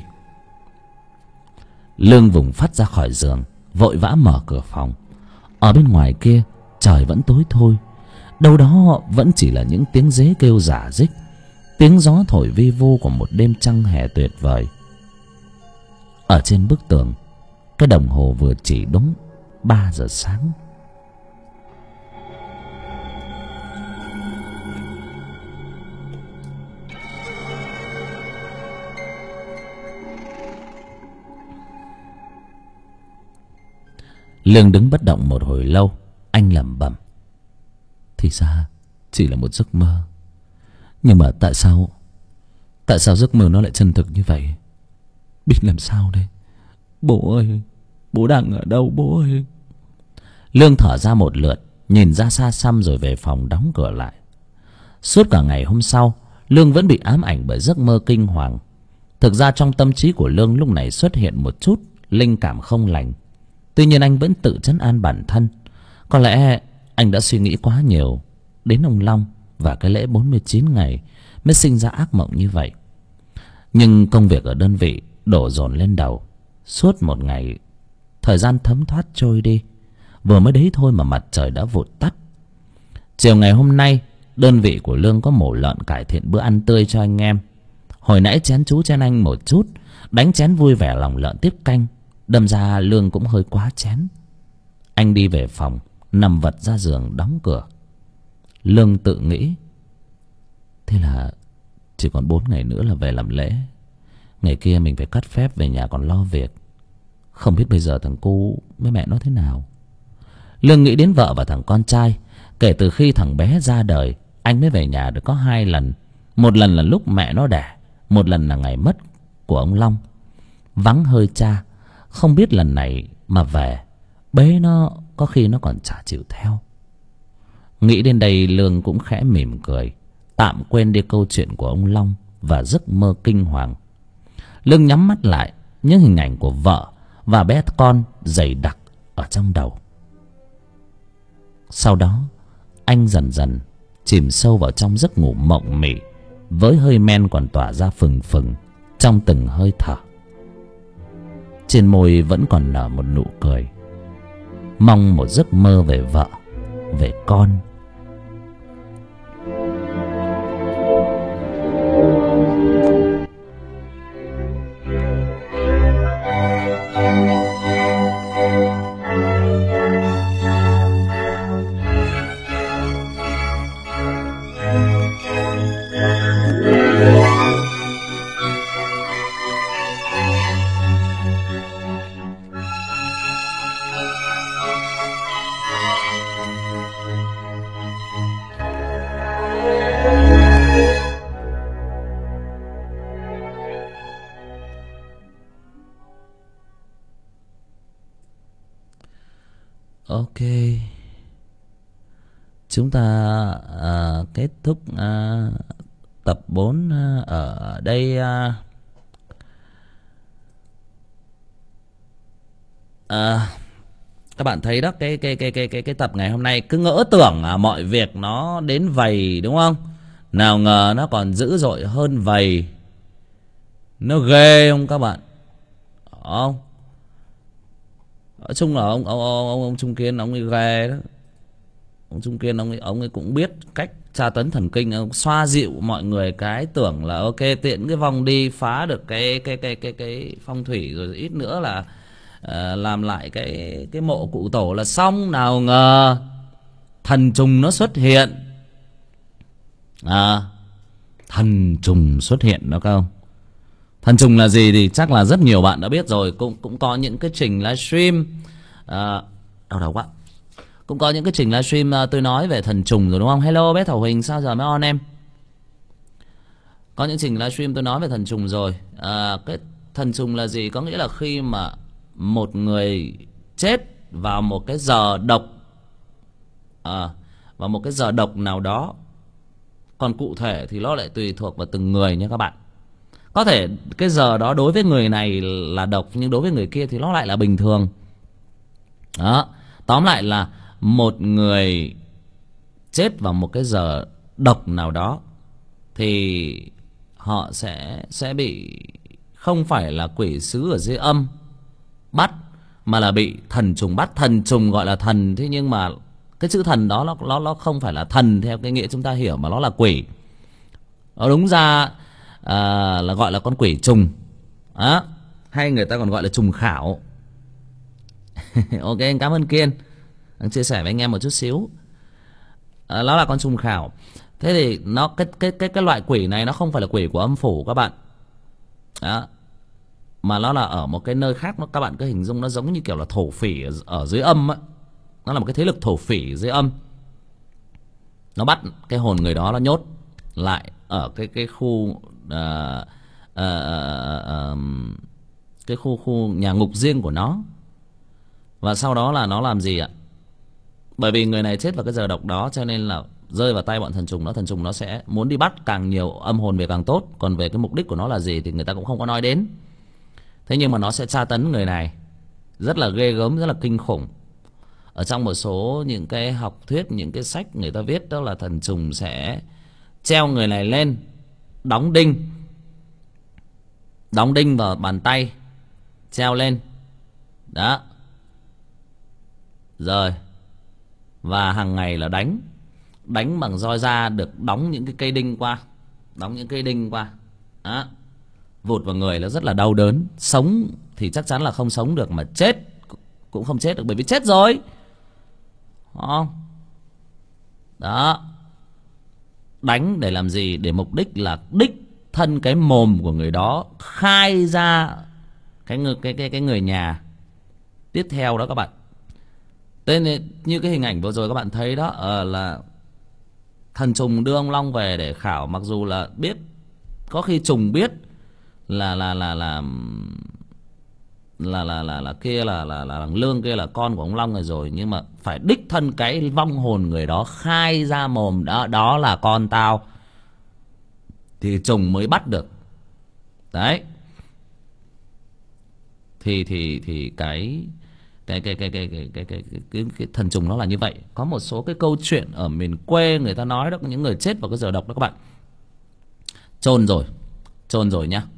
Lương vùng phát ra khỏi giường, vội vã mở cửa phòng. Ở bên ngoài kia trời vẫn tối thôi. Đâu đó vẫn chỉ là những tiếng dế kêu rả rích, tiếng gió thổi vi vu của một đêm trăng hè tuyệt vời. Ở trên bức tường, cái đồng hồ vừa chỉ đúng 3 giờ sáng. Lương đứng bất động một hồi lâu. Anh lẩm bẩm: thì ra chỉ là một giấc mơ. Nhưng mà tại sao giấc mơ nó lại chân thực như vậy? Biết làm sao đây? Bố ơi, bố đang ở đâu bố ơi? Lương thở ra một lượt, nhìn ra xa xăm rồi về phòng đóng cửa lại. Suốt cả ngày hôm sau, Lương vẫn bị ám ảnh bởi giấc mơ kinh hoàng. Thực ra trong tâm trí của Lương lúc này xuất hiện một chút linh cảm không lành. Tuy nhiên anh vẫn tự trấn an bản thân. Có lẽ anh đã suy nghĩ quá nhiều đến ông Long và cái lễ 49 ngày mới sinh ra ác mộng như vậy. Nhưng công việc ở đơn vị đổ dồn lên đầu. Suốt một ngày, thời gian thấm thoát trôi đi. Vừa mới đấy thôi mà mặt trời đã vụt tắt. Chiều ngày hôm nay, đơn vị của Lương có mổ lợn cải thiện bữa ăn tươi cho anh em. Hồi nãy chén chú chen anh một chút, đánh chén vui vẻ lòng lợn tiếp canh. Đâm ra Lương cũng hơi quá chén. Anh đi về phòng, nằm vật ra giường đóng cửa. Lương tự nghĩ: thế là chỉ còn 4 ngày nữa là về làm lễ. Ngày kia mình phải cắt phép về nhà còn lo việc. Không biết bây giờ thằng cu với mẹ nó thế nào. Lương nghĩ đến vợ và thằng con trai. Kể từ khi thằng bé ra đời, anh mới về nhà được có 2 lần. Một lần là lúc mẹ nó đẻ, một lần là ngày mất của ông Long. Vắng hơi cha. Không biết lần này mà về, bế nó có khi nó còn chả chịu theo. Nghĩ đến đây Lương cũng khẽ mỉm cười, tạm quên đi câu chuyện của ông Long và giấc mơ kinh hoàng. Lương nhắm mắt lại, những hình ảnh của vợ và bé con dày đặc ở trong đầu. Sau đó anh dần dần chìm sâu vào trong giấc ngủ mộng mị, với hơi men còn tỏa ra phừng phừng trong từng hơi thở. Trên môi vẫn còn nở một nụ cười, mong một giấc mơ về vợ, về con. Ok, chúng ta kết thúc tập 4 ở đây. Các bạn thấy đó, cái tập ngày hôm nay cứ ngỡ tưởng mọi việc nó đến vầy đúng không? Nào ngờ nó còn dữ dội hơn vầy. Nó ghê không các bạn? Không? Nói chung là ông Trung Kiên ông ấy ghê đó. Ông Trung Kiên ông ấy cũng biết cách tra tấn thần kinh, ông xoa dịu mọi người cái tưởng là ok, tiện cái vòng đi phá được cái phong thủy rồi ít nữa là làm lại cái mộ cụ tổ là xong. Nào ngờ thần trùng nó xuất hiện. Thần trùng xuất hiện đó không? Thần trùng là gì thì chắc là rất nhiều bạn đã biết rồi. Cũng có những cái trình livestream đau đầu quá. Cũng có những cái trình livestream tôi nói về thần trùng rồi đúng không? Hello bé Thảo Huỳnh, sao giờ mới on em? Có những trình livestream tôi nói về thần trùng rồi. Cái thần trùng là gì? Có nghĩa là khi mà một người chết vào một cái giờ độc, vào một cái giờ độc nào đó. Còn cụ thể thì nó lại tùy thuộc vào từng người nha các bạn. Có thể cái giờ đó đối với người này là độc, nhưng đối với người kia thì nó lại là bình thường. Đó, tóm lại là một người chết vào một cái giờ độc nào đó thì họ sẽ bị, không phải là quỷ sứ ở dưới âm bắt, mà là bị thần trùng bắt. Thần trùng gọi là thần, thế nhưng mà cái chữ thần đó nó không phải là thần theo cái nghĩa chúng ta hiểu, mà nó là quỷ. Nó đúng ra là gọi là con quỷ trùng. Đó, hay người ta còn gọi là trùng khảo. Ok, anh cảm ơn Kiên đang chia sẻ với anh em một chút xíu. Nó là con trùng khảo. Thế thì nó cái loại quỷ này nó không phải là quỷ của âm phủ các bạn. Đó, mà nó là ở một cái nơi khác. Các bạn cứ hình dung nó giống như kiểu là thổ phỉ ở dưới âm á. Nó là một cái thế lực thổ phỉ dưới âm. Nó bắt cái hồn người đó, nó nhốt lại ở cái khu cái khu nhà ngục riêng của nó. Và sau đó là nó làm gì ạ? Bởi vì người này chết vào cái giờ độc đó, cho nên là rơi vào tay bọn thần trùng. Thần trùng nó sẽ muốn đi bắt càng nhiều âm hồn về càng tốt. Còn về cái mục đích của nó là gì thì người ta cũng không có nói đến. Thế nhưng mà nó sẽ tra tấn người này rất là ghê gớm, rất là kinh khủng. Ở trong một số những cái học thuyết, những cái sách người ta viết đó là thần trùng sẽ treo người này lên, đóng đinh vào bàn tay, treo lên. Đó. Rồi. Và hàng ngày là đánh bằng roi da, được đóng những cái cây đinh qua. Đó. Vụt vào người nó rất là đau đớn. Sống thì chắc chắn là không sống được, mà chết cũng không chết được, bởi vì chết rồi. Đó. Đánh để làm gì? Để mục đích là đích thân cái mồm của người đó khai ra cái người nhà tiếp theo đó các bạn. Thế nên như cái hình ảnh vừa rồi các bạn thấy đó, là thần trùng đưa ông Long về để khảo. Mặc dù là biết, có khi trùng biết là kia là thằng Lương kia là con của ông Long rồi, nhưng mà phải đích thân cái vong hồn người đó khai ra mồm, đó là con tao, thì trùng mới bắt được. Đấy. Thì cái thần trùng nó là như vậy. Có một số cái câu chuyện ở miền quê người ta nói đó, những người chết vào cái giờ độc đó các bạn, chôn rồi nhá.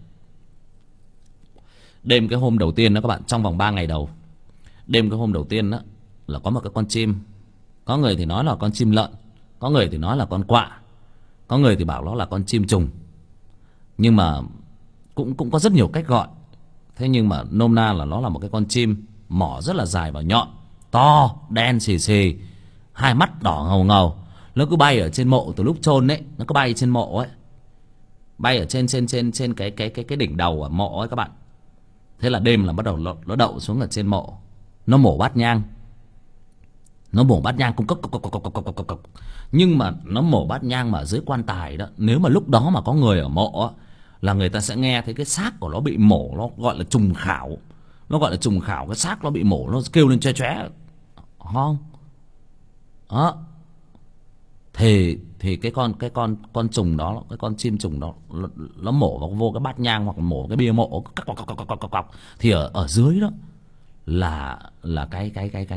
Đêm cái hôm đầu tiên đó các bạn, trong vòng 3 ngày đầu, đêm cái hôm đầu tiên đó là có một cái con chim. Có người thì nói là con chim lợn, có người thì nói là con quạ, có người thì bảo nó là con chim trùng. Nhưng mà cũng có rất nhiều cách gọi. Thế nhưng mà nôm na là nó là một cái con chim mỏ rất là dài và nhọn, to, đen xì xì, hai mắt đỏ ngầu ngầu. Nó cứ bay ở trên mộ từ lúc chôn ấy, nó cứ bay trên mộ ấy, bay ở trên cái đỉnh đầu ở mộ ấy các bạn. Thế là đêm là bắt đầu nó đậu xuống ở trên mộ, nó mổ bát nhang. Nó mổ bát nhang cung cấp. Nhưng mà nó mổ bát nhang mà ở dưới quan tài đó, nếu mà lúc đó mà có người ở mộ á, là người ta sẽ nghe thấy cái xác của nó bị mổ. Nó gọi là trùng khảo. Cái xác nó bị mổ, nó kêu lên choe choé không đó. Thì cái con trùng đó, cái con chim trùng đó, nó mổ vào vô cái bát nhang hoặc mổ cái bia mộ, thì ở dưới đó là cái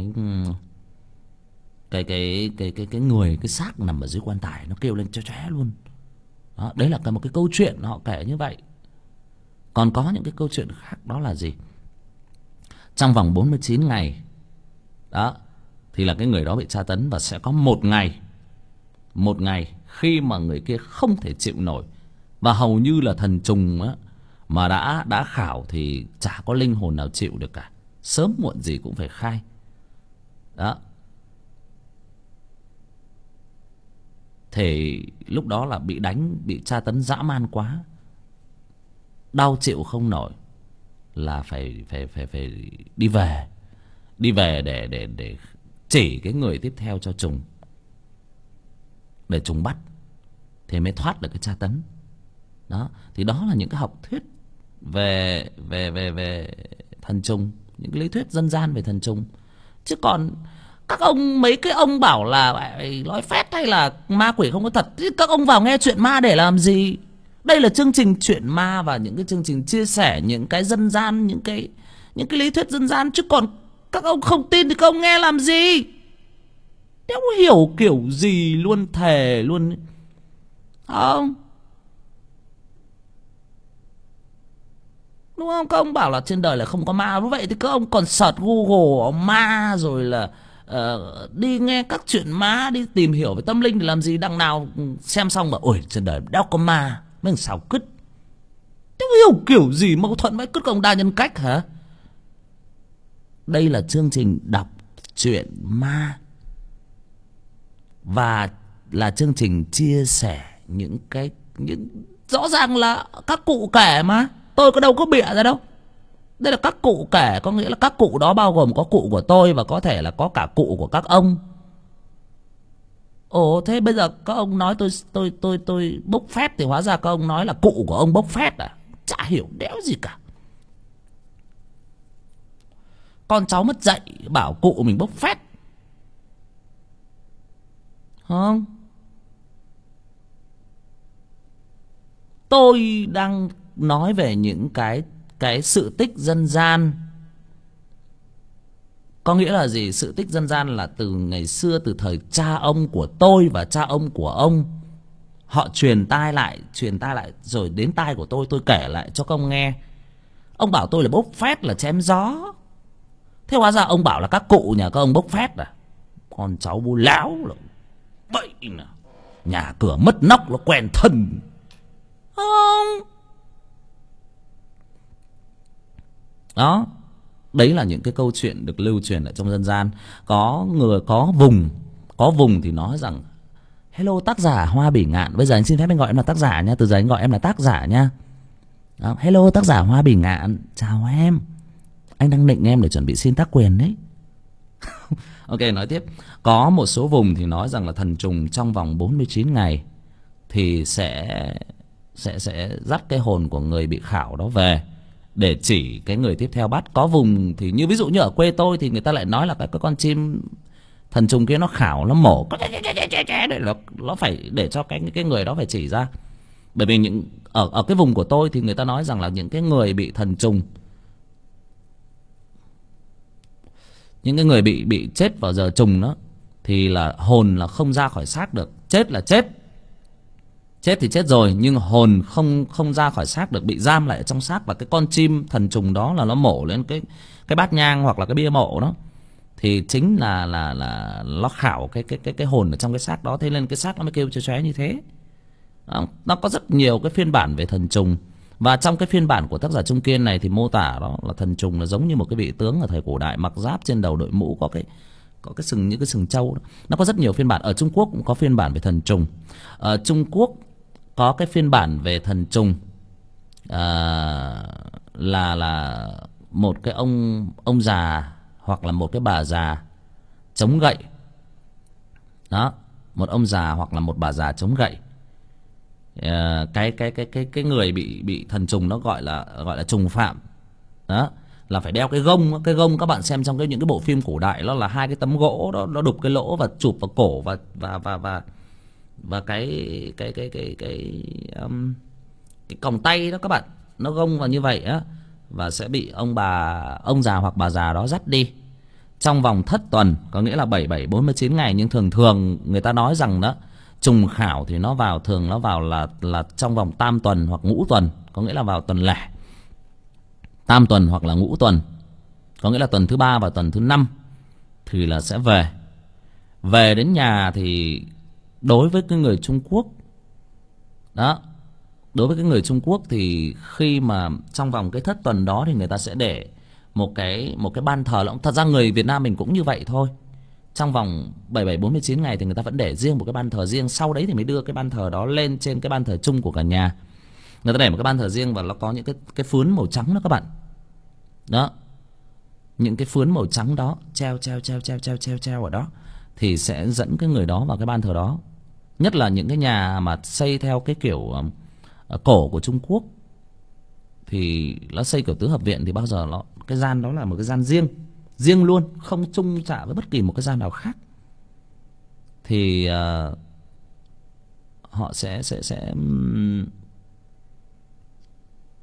người, cái xác nằm ở dưới quan tài, nó kêu lên choe choé luôn. Đó, đấy là một cái câu chuyện họ kể như vậy. Còn có những cái câu chuyện khác đó là gì? Trong vòng 49 ngày đó thì là cái người đó bị tra tấn, và sẽ có một ngày khi mà người kia không thể chịu nổi, và hầu như là thần trùng á, mà đã khảo thì chả có linh hồn nào chịu được cả, sớm muộn gì cũng phải khai. Đó. Thì lúc đó là bị đánh, bị tra tấn dã man quá, đau chịu không nổi, là phải đi về để chỉ cái người tiếp theo cho trùng, để trùng bắt thì mới thoát được cái tra tấn. Đó, thì đó là những cái học thuyết về thần trùng, những cái lý thuyết dân gian về thần trùng. Chứ còn mấy cái ông bảo là nói phét hay là ma quỷ không có thật, thì các ông vào nghe chuyện ma để làm gì? Đây là chương trình chuyện ma và những cái chương trình chia sẻ những cái dân gian, những cái lý thuyết dân gian, chứ còn các ông không tin thì các ông nghe làm gì? Đéo hiểu kiểu gì luôn, thề luôn. Không, đúng không? Các ông bảo là trên đời là không có ma, vậy thì các ông còn search Google ma rồi là đi nghe các chuyện ma, đi tìm hiểu về tâm linh để làm gì? Đằng nào xem xong mà ôi trên đời đéo có ma, mấy thằng xào cứt. Đéo hiểu kiểu gì mâu thuẫn với cứt, các ông đa nhân cách hả? Đây là chương trình đọc truyện ma và là chương trình chia sẻ những rõ ràng là các cụ kể mà, tôi có đâu có bịa ra đâu. Đây là các cụ kể, có nghĩa là các cụ đó bao gồm có cụ của tôi và có thể là có cả cụ của các ông. Ồ, thế bây giờ các ông nói tôi bốc phét thì hóa ra các ông nói là cụ của ông bốc phét à? Chả hiểu đéo gì cả. Con cháu mất dạy bảo cụ mình bốc phét, không? Tôi đang nói về những cái sự tích dân gian. Có nghĩa là gì? Sự tích dân gian là từ ngày xưa, từ thời cha ông của tôi và cha ông của ông, họ truyền tai lại rồi đến tai của tôi kể lại cho các ông nghe. Ông bảo tôi là bốc phét, là chém gió. Thế hóa ra ông bảo là các cụ nhà các ông bốc phét à? Con cháu bố láo là bậy nè. Nhà cửa mất nóc nó quen thần. Không. Đó. Đấy là những cái câu chuyện được lưu truyền ở trong dân gian. Có người có vùng thì nói rằng hello tác giả Hoa Bỉ Ngạn. Bây giờ anh xin phép anh gọi em là tác giả nha. Từ giờ anh gọi em là tác giả nha. Đó. Hello tác giả Hoa Bỉ Ngạn, chào em. Anh đang định em để chuẩn bị xin tác quyền đấy. Ok, nói tiếp. Có một số vùng thì nói rằng là thần trùng trong vòng 49 ngày thì sẽ dắt cái hồn của người bị khảo đó về để chỉ cái người tiếp theo bắt. Có vùng thì như ví dụ như ở quê tôi thì người ta lại nói là cái con chim thần trùng kia nó khảo, nó mổ, nó phải để cho cái người đó phải chỉ ra. Bởi vì ở cái vùng của tôi thì người ta nói rằng là những cái người bị thần trùng, những cái người bị chết vào giờ trùng đó thì là hồn là không ra khỏi xác được. Chết là chết thì chết rồi, nhưng hồn không ra khỏi xác được, bị giam lại ở trong xác. Và cái con chim thần trùng đó là nó mổ lên cái bát nhang hoặc là cái bia mộ đó thì chính là nó khảo cái hồn ở trong cái xác đó. Thế nên cái xác nó mới kêu chóe như thế. Nó có rất nhiều cái phiên bản về thần trùng. Và trong cái phiên bản của tác giả Trung Kiên này thì mô tả đó là thần trùng là giống như một cái vị tướng ở thời cổ đại, mặc giáp, trên đầu đội mũ, có cái sừng như cái sừng trâu đó. Nó có rất nhiều phiên bản. Ở Trung Quốc cũng có phiên bản về thần trùng. Ở Trung Quốc có cái phiên bản về thần trùng là một cái ông già hoặc là một cái bà già chống gậy. Đó, một ông già hoặc là một bà già chống gậy. Cái người bị thần trùng nó gọi là trùng phạm. Đó, là phải đeo cái gông các bạn xem trong những cái bộ phim cổ đại, nó là hai cái tấm gỗ đó, nó đục cái lỗ và chụp vào cổ và cái còng tay đó các bạn, nó gông vào như vậy á, và sẽ bị ông già hoặc bà già đó dắt đi trong vòng thất tuần, có nghĩa là 49 ngày. Nhưng thường người ta nói rằng đó, trùng khảo thì nó vào là trong vòng tam tuần hoặc ngũ tuần, có nghĩa là vào tuần lẻ. Tam tuần hoặc là ngũ tuần, có nghĩa là tuần thứ 3 và tuần thứ 5 thì là sẽ về đến nhà. Thì đối với cái người Trung Quốc đó, đối với cái người Trung Quốc thì khi mà trong vòng cái thất tuần đó thì người ta sẽ để một cái ban thờ. Thật ra người Việt Nam mình cũng như vậy thôi. Trong vòng 49 ngày thì người ta vẫn để riêng một cái ban thờ riêng. Sau đấy thì mới đưa cái ban thờ đó lên trên cái ban thờ chung của cả nhà. Người ta để một cái ban thờ riêng và nó có những cái phướn màu trắng đó các bạn. Đó, những cái phướn màu trắng đó treo ở đó thì sẽ dẫn cái người đó vào cái ban thờ đó. Nhất là những cái nhà mà xây theo cái kiểu cổ của Trung Quốc thì nó xây kiểu tứ hợp viện thì bao giờ cái gian đó là một cái gian riêng luôn, không chung chạ với bất kỳ một cái gian nào khác. Thì họ sẽ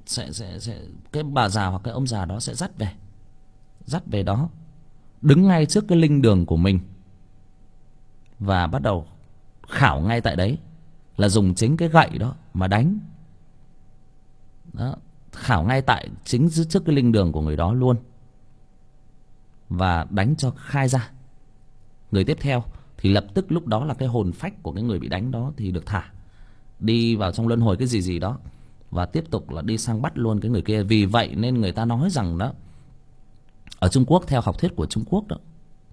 sẽ cái bà già hoặc cái ông già đó sẽ dắt về đó, đứng ngay trước cái linh đường của mình và bắt đầu khảo ngay tại đấy, là dùng chính cái gậy đó mà đánh đó, khảo ngay tại chính trước cái linh đường của người đó luôn, và đánh cho khai ra. Người tiếp theo thì lập tức lúc đó là cái hồn phách của cái người bị đánh đó thì được thả đi vào trong luân hồi cái gì gì đó, và tiếp tục là đi sang bắt luôn cái người kia. Vì vậy nên người ta nói rằng đó, ở Trung Quốc, theo học thuyết của Trung Quốc đó,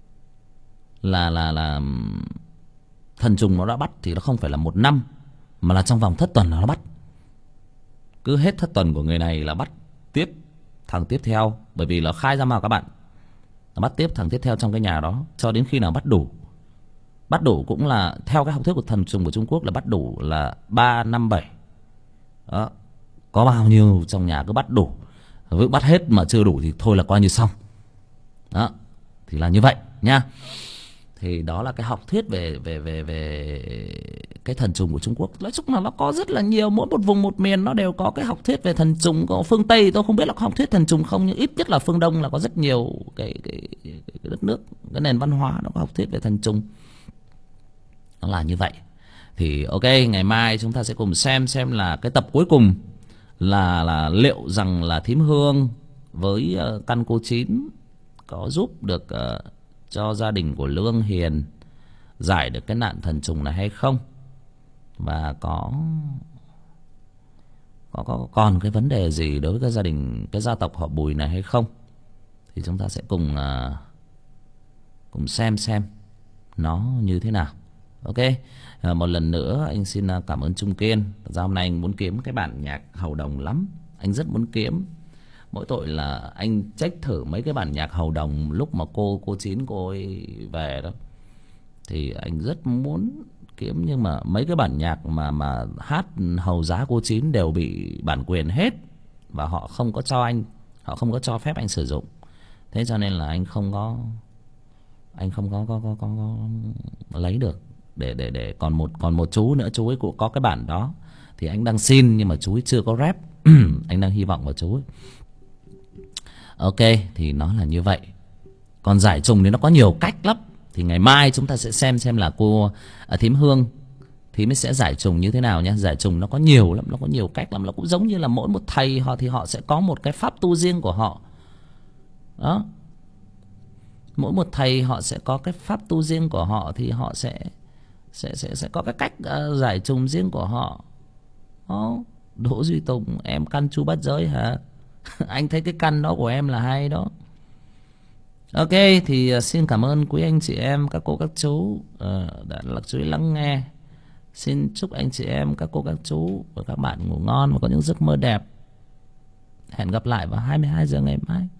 là thần trùng nó đã bắt thì nó không phải là 1 năm, mà là trong vòng thất tuần nó bắt. Cứ hết thất tuần của người này là bắt tiếp thằng tiếp theo, bởi vì là khai ra mà các bạn, nó bắt tiếp thằng tiếp theo trong cái nhà đó cho đến khi nào bắt đủ. Bắt đủ cũng là theo cái học thuyết của thần trùng của Trung Quốc là bắt đủ là 3, 5, 7 đó. Có bao nhiêu trong nhà cứ bắt đủ, với bắt hết mà chưa đủ thì thôi là coi như xong đó, thì là như vậy nha. Thì đó là cái học thuyết về cái thần trùng của Trung Quốc. Nói chung là nó có rất là nhiều, mỗi một vùng một miền nó đều có cái học thuyết về thần trùng. Có phương Tây tôi không biết là có học thuyết thần trùng không, nhưng ít nhất là phương Đông là có rất nhiều cái đất nước, cái nền văn hóa nó có học thuyết về thần trùng. Nó là như vậy. Thì ok, ngày mai chúng ta sẽ cùng xem là cái tập cuối cùng là liệu rằng là thím Hương với căn cô Chín có giúp được cho gia đình của Lương Hiền giải được cái nạn thần trùng này hay không, và có còn cái vấn đề gì đối với cái gia đình, cái gia tộc họ Bùi này hay không, thì chúng ta sẽ cùng xem nó như thế nào. Ok, một lần nữa anh xin cảm ơn Trung Kiên. Thật ra hôm nay anh muốn kiếm cái bản nhạc hầu đồng lắm, anh rất muốn kiếm. Mỗi tội là anh check thử mấy cái bản nhạc hầu đồng lúc mà cô Chín cô ấy về đó, thì anh rất muốn kiếm, nhưng mà mấy cái bản nhạc mà hát hầu giá cô Chín đều bị bản quyền hết, và họ không có cho phép anh sử dụng. Thế cho nên là anh không có lấy được. Để còn một chú nữa, chú ấy cũng có cái bản đó thì anh đang xin, nhưng mà chú ấy chưa có rep. Anh đang hy vọng vào chú ấy. Ok, thì nó là như vậy. Còn giải trùng thì nó có nhiều cách lắm. Thì ngày mai chúng ta sẽ xem là cô thím Hương thím sẽ giải trùng như thế nào nhé. Giải trùng nó có nhiều lắm, nó có nhiều cách lắm. Nó cũng giống như là mỗi một thầy họ thì họ sẽ có một cái pháp tu riêng của họ đó. Mỗi một thầy họ sẽ có cái pháp tu riêng của họ, thì họ sẽ có cái cách giải trùng riêng của họ. Đỗ Duy Tùng, em căn chu bát giới hả? Anh thấy cái căn đó của em là hay đó. Ok, thì xin cảm ơn quý anh chị em, các cô các chú đã chú ý lắng nghe. Xin chúc anh chị em, các cô các chú và các bạn ngủ ngon và có những giấc mơ đẹp. Hẹn gặp lại vào 22 giờ ngày mai.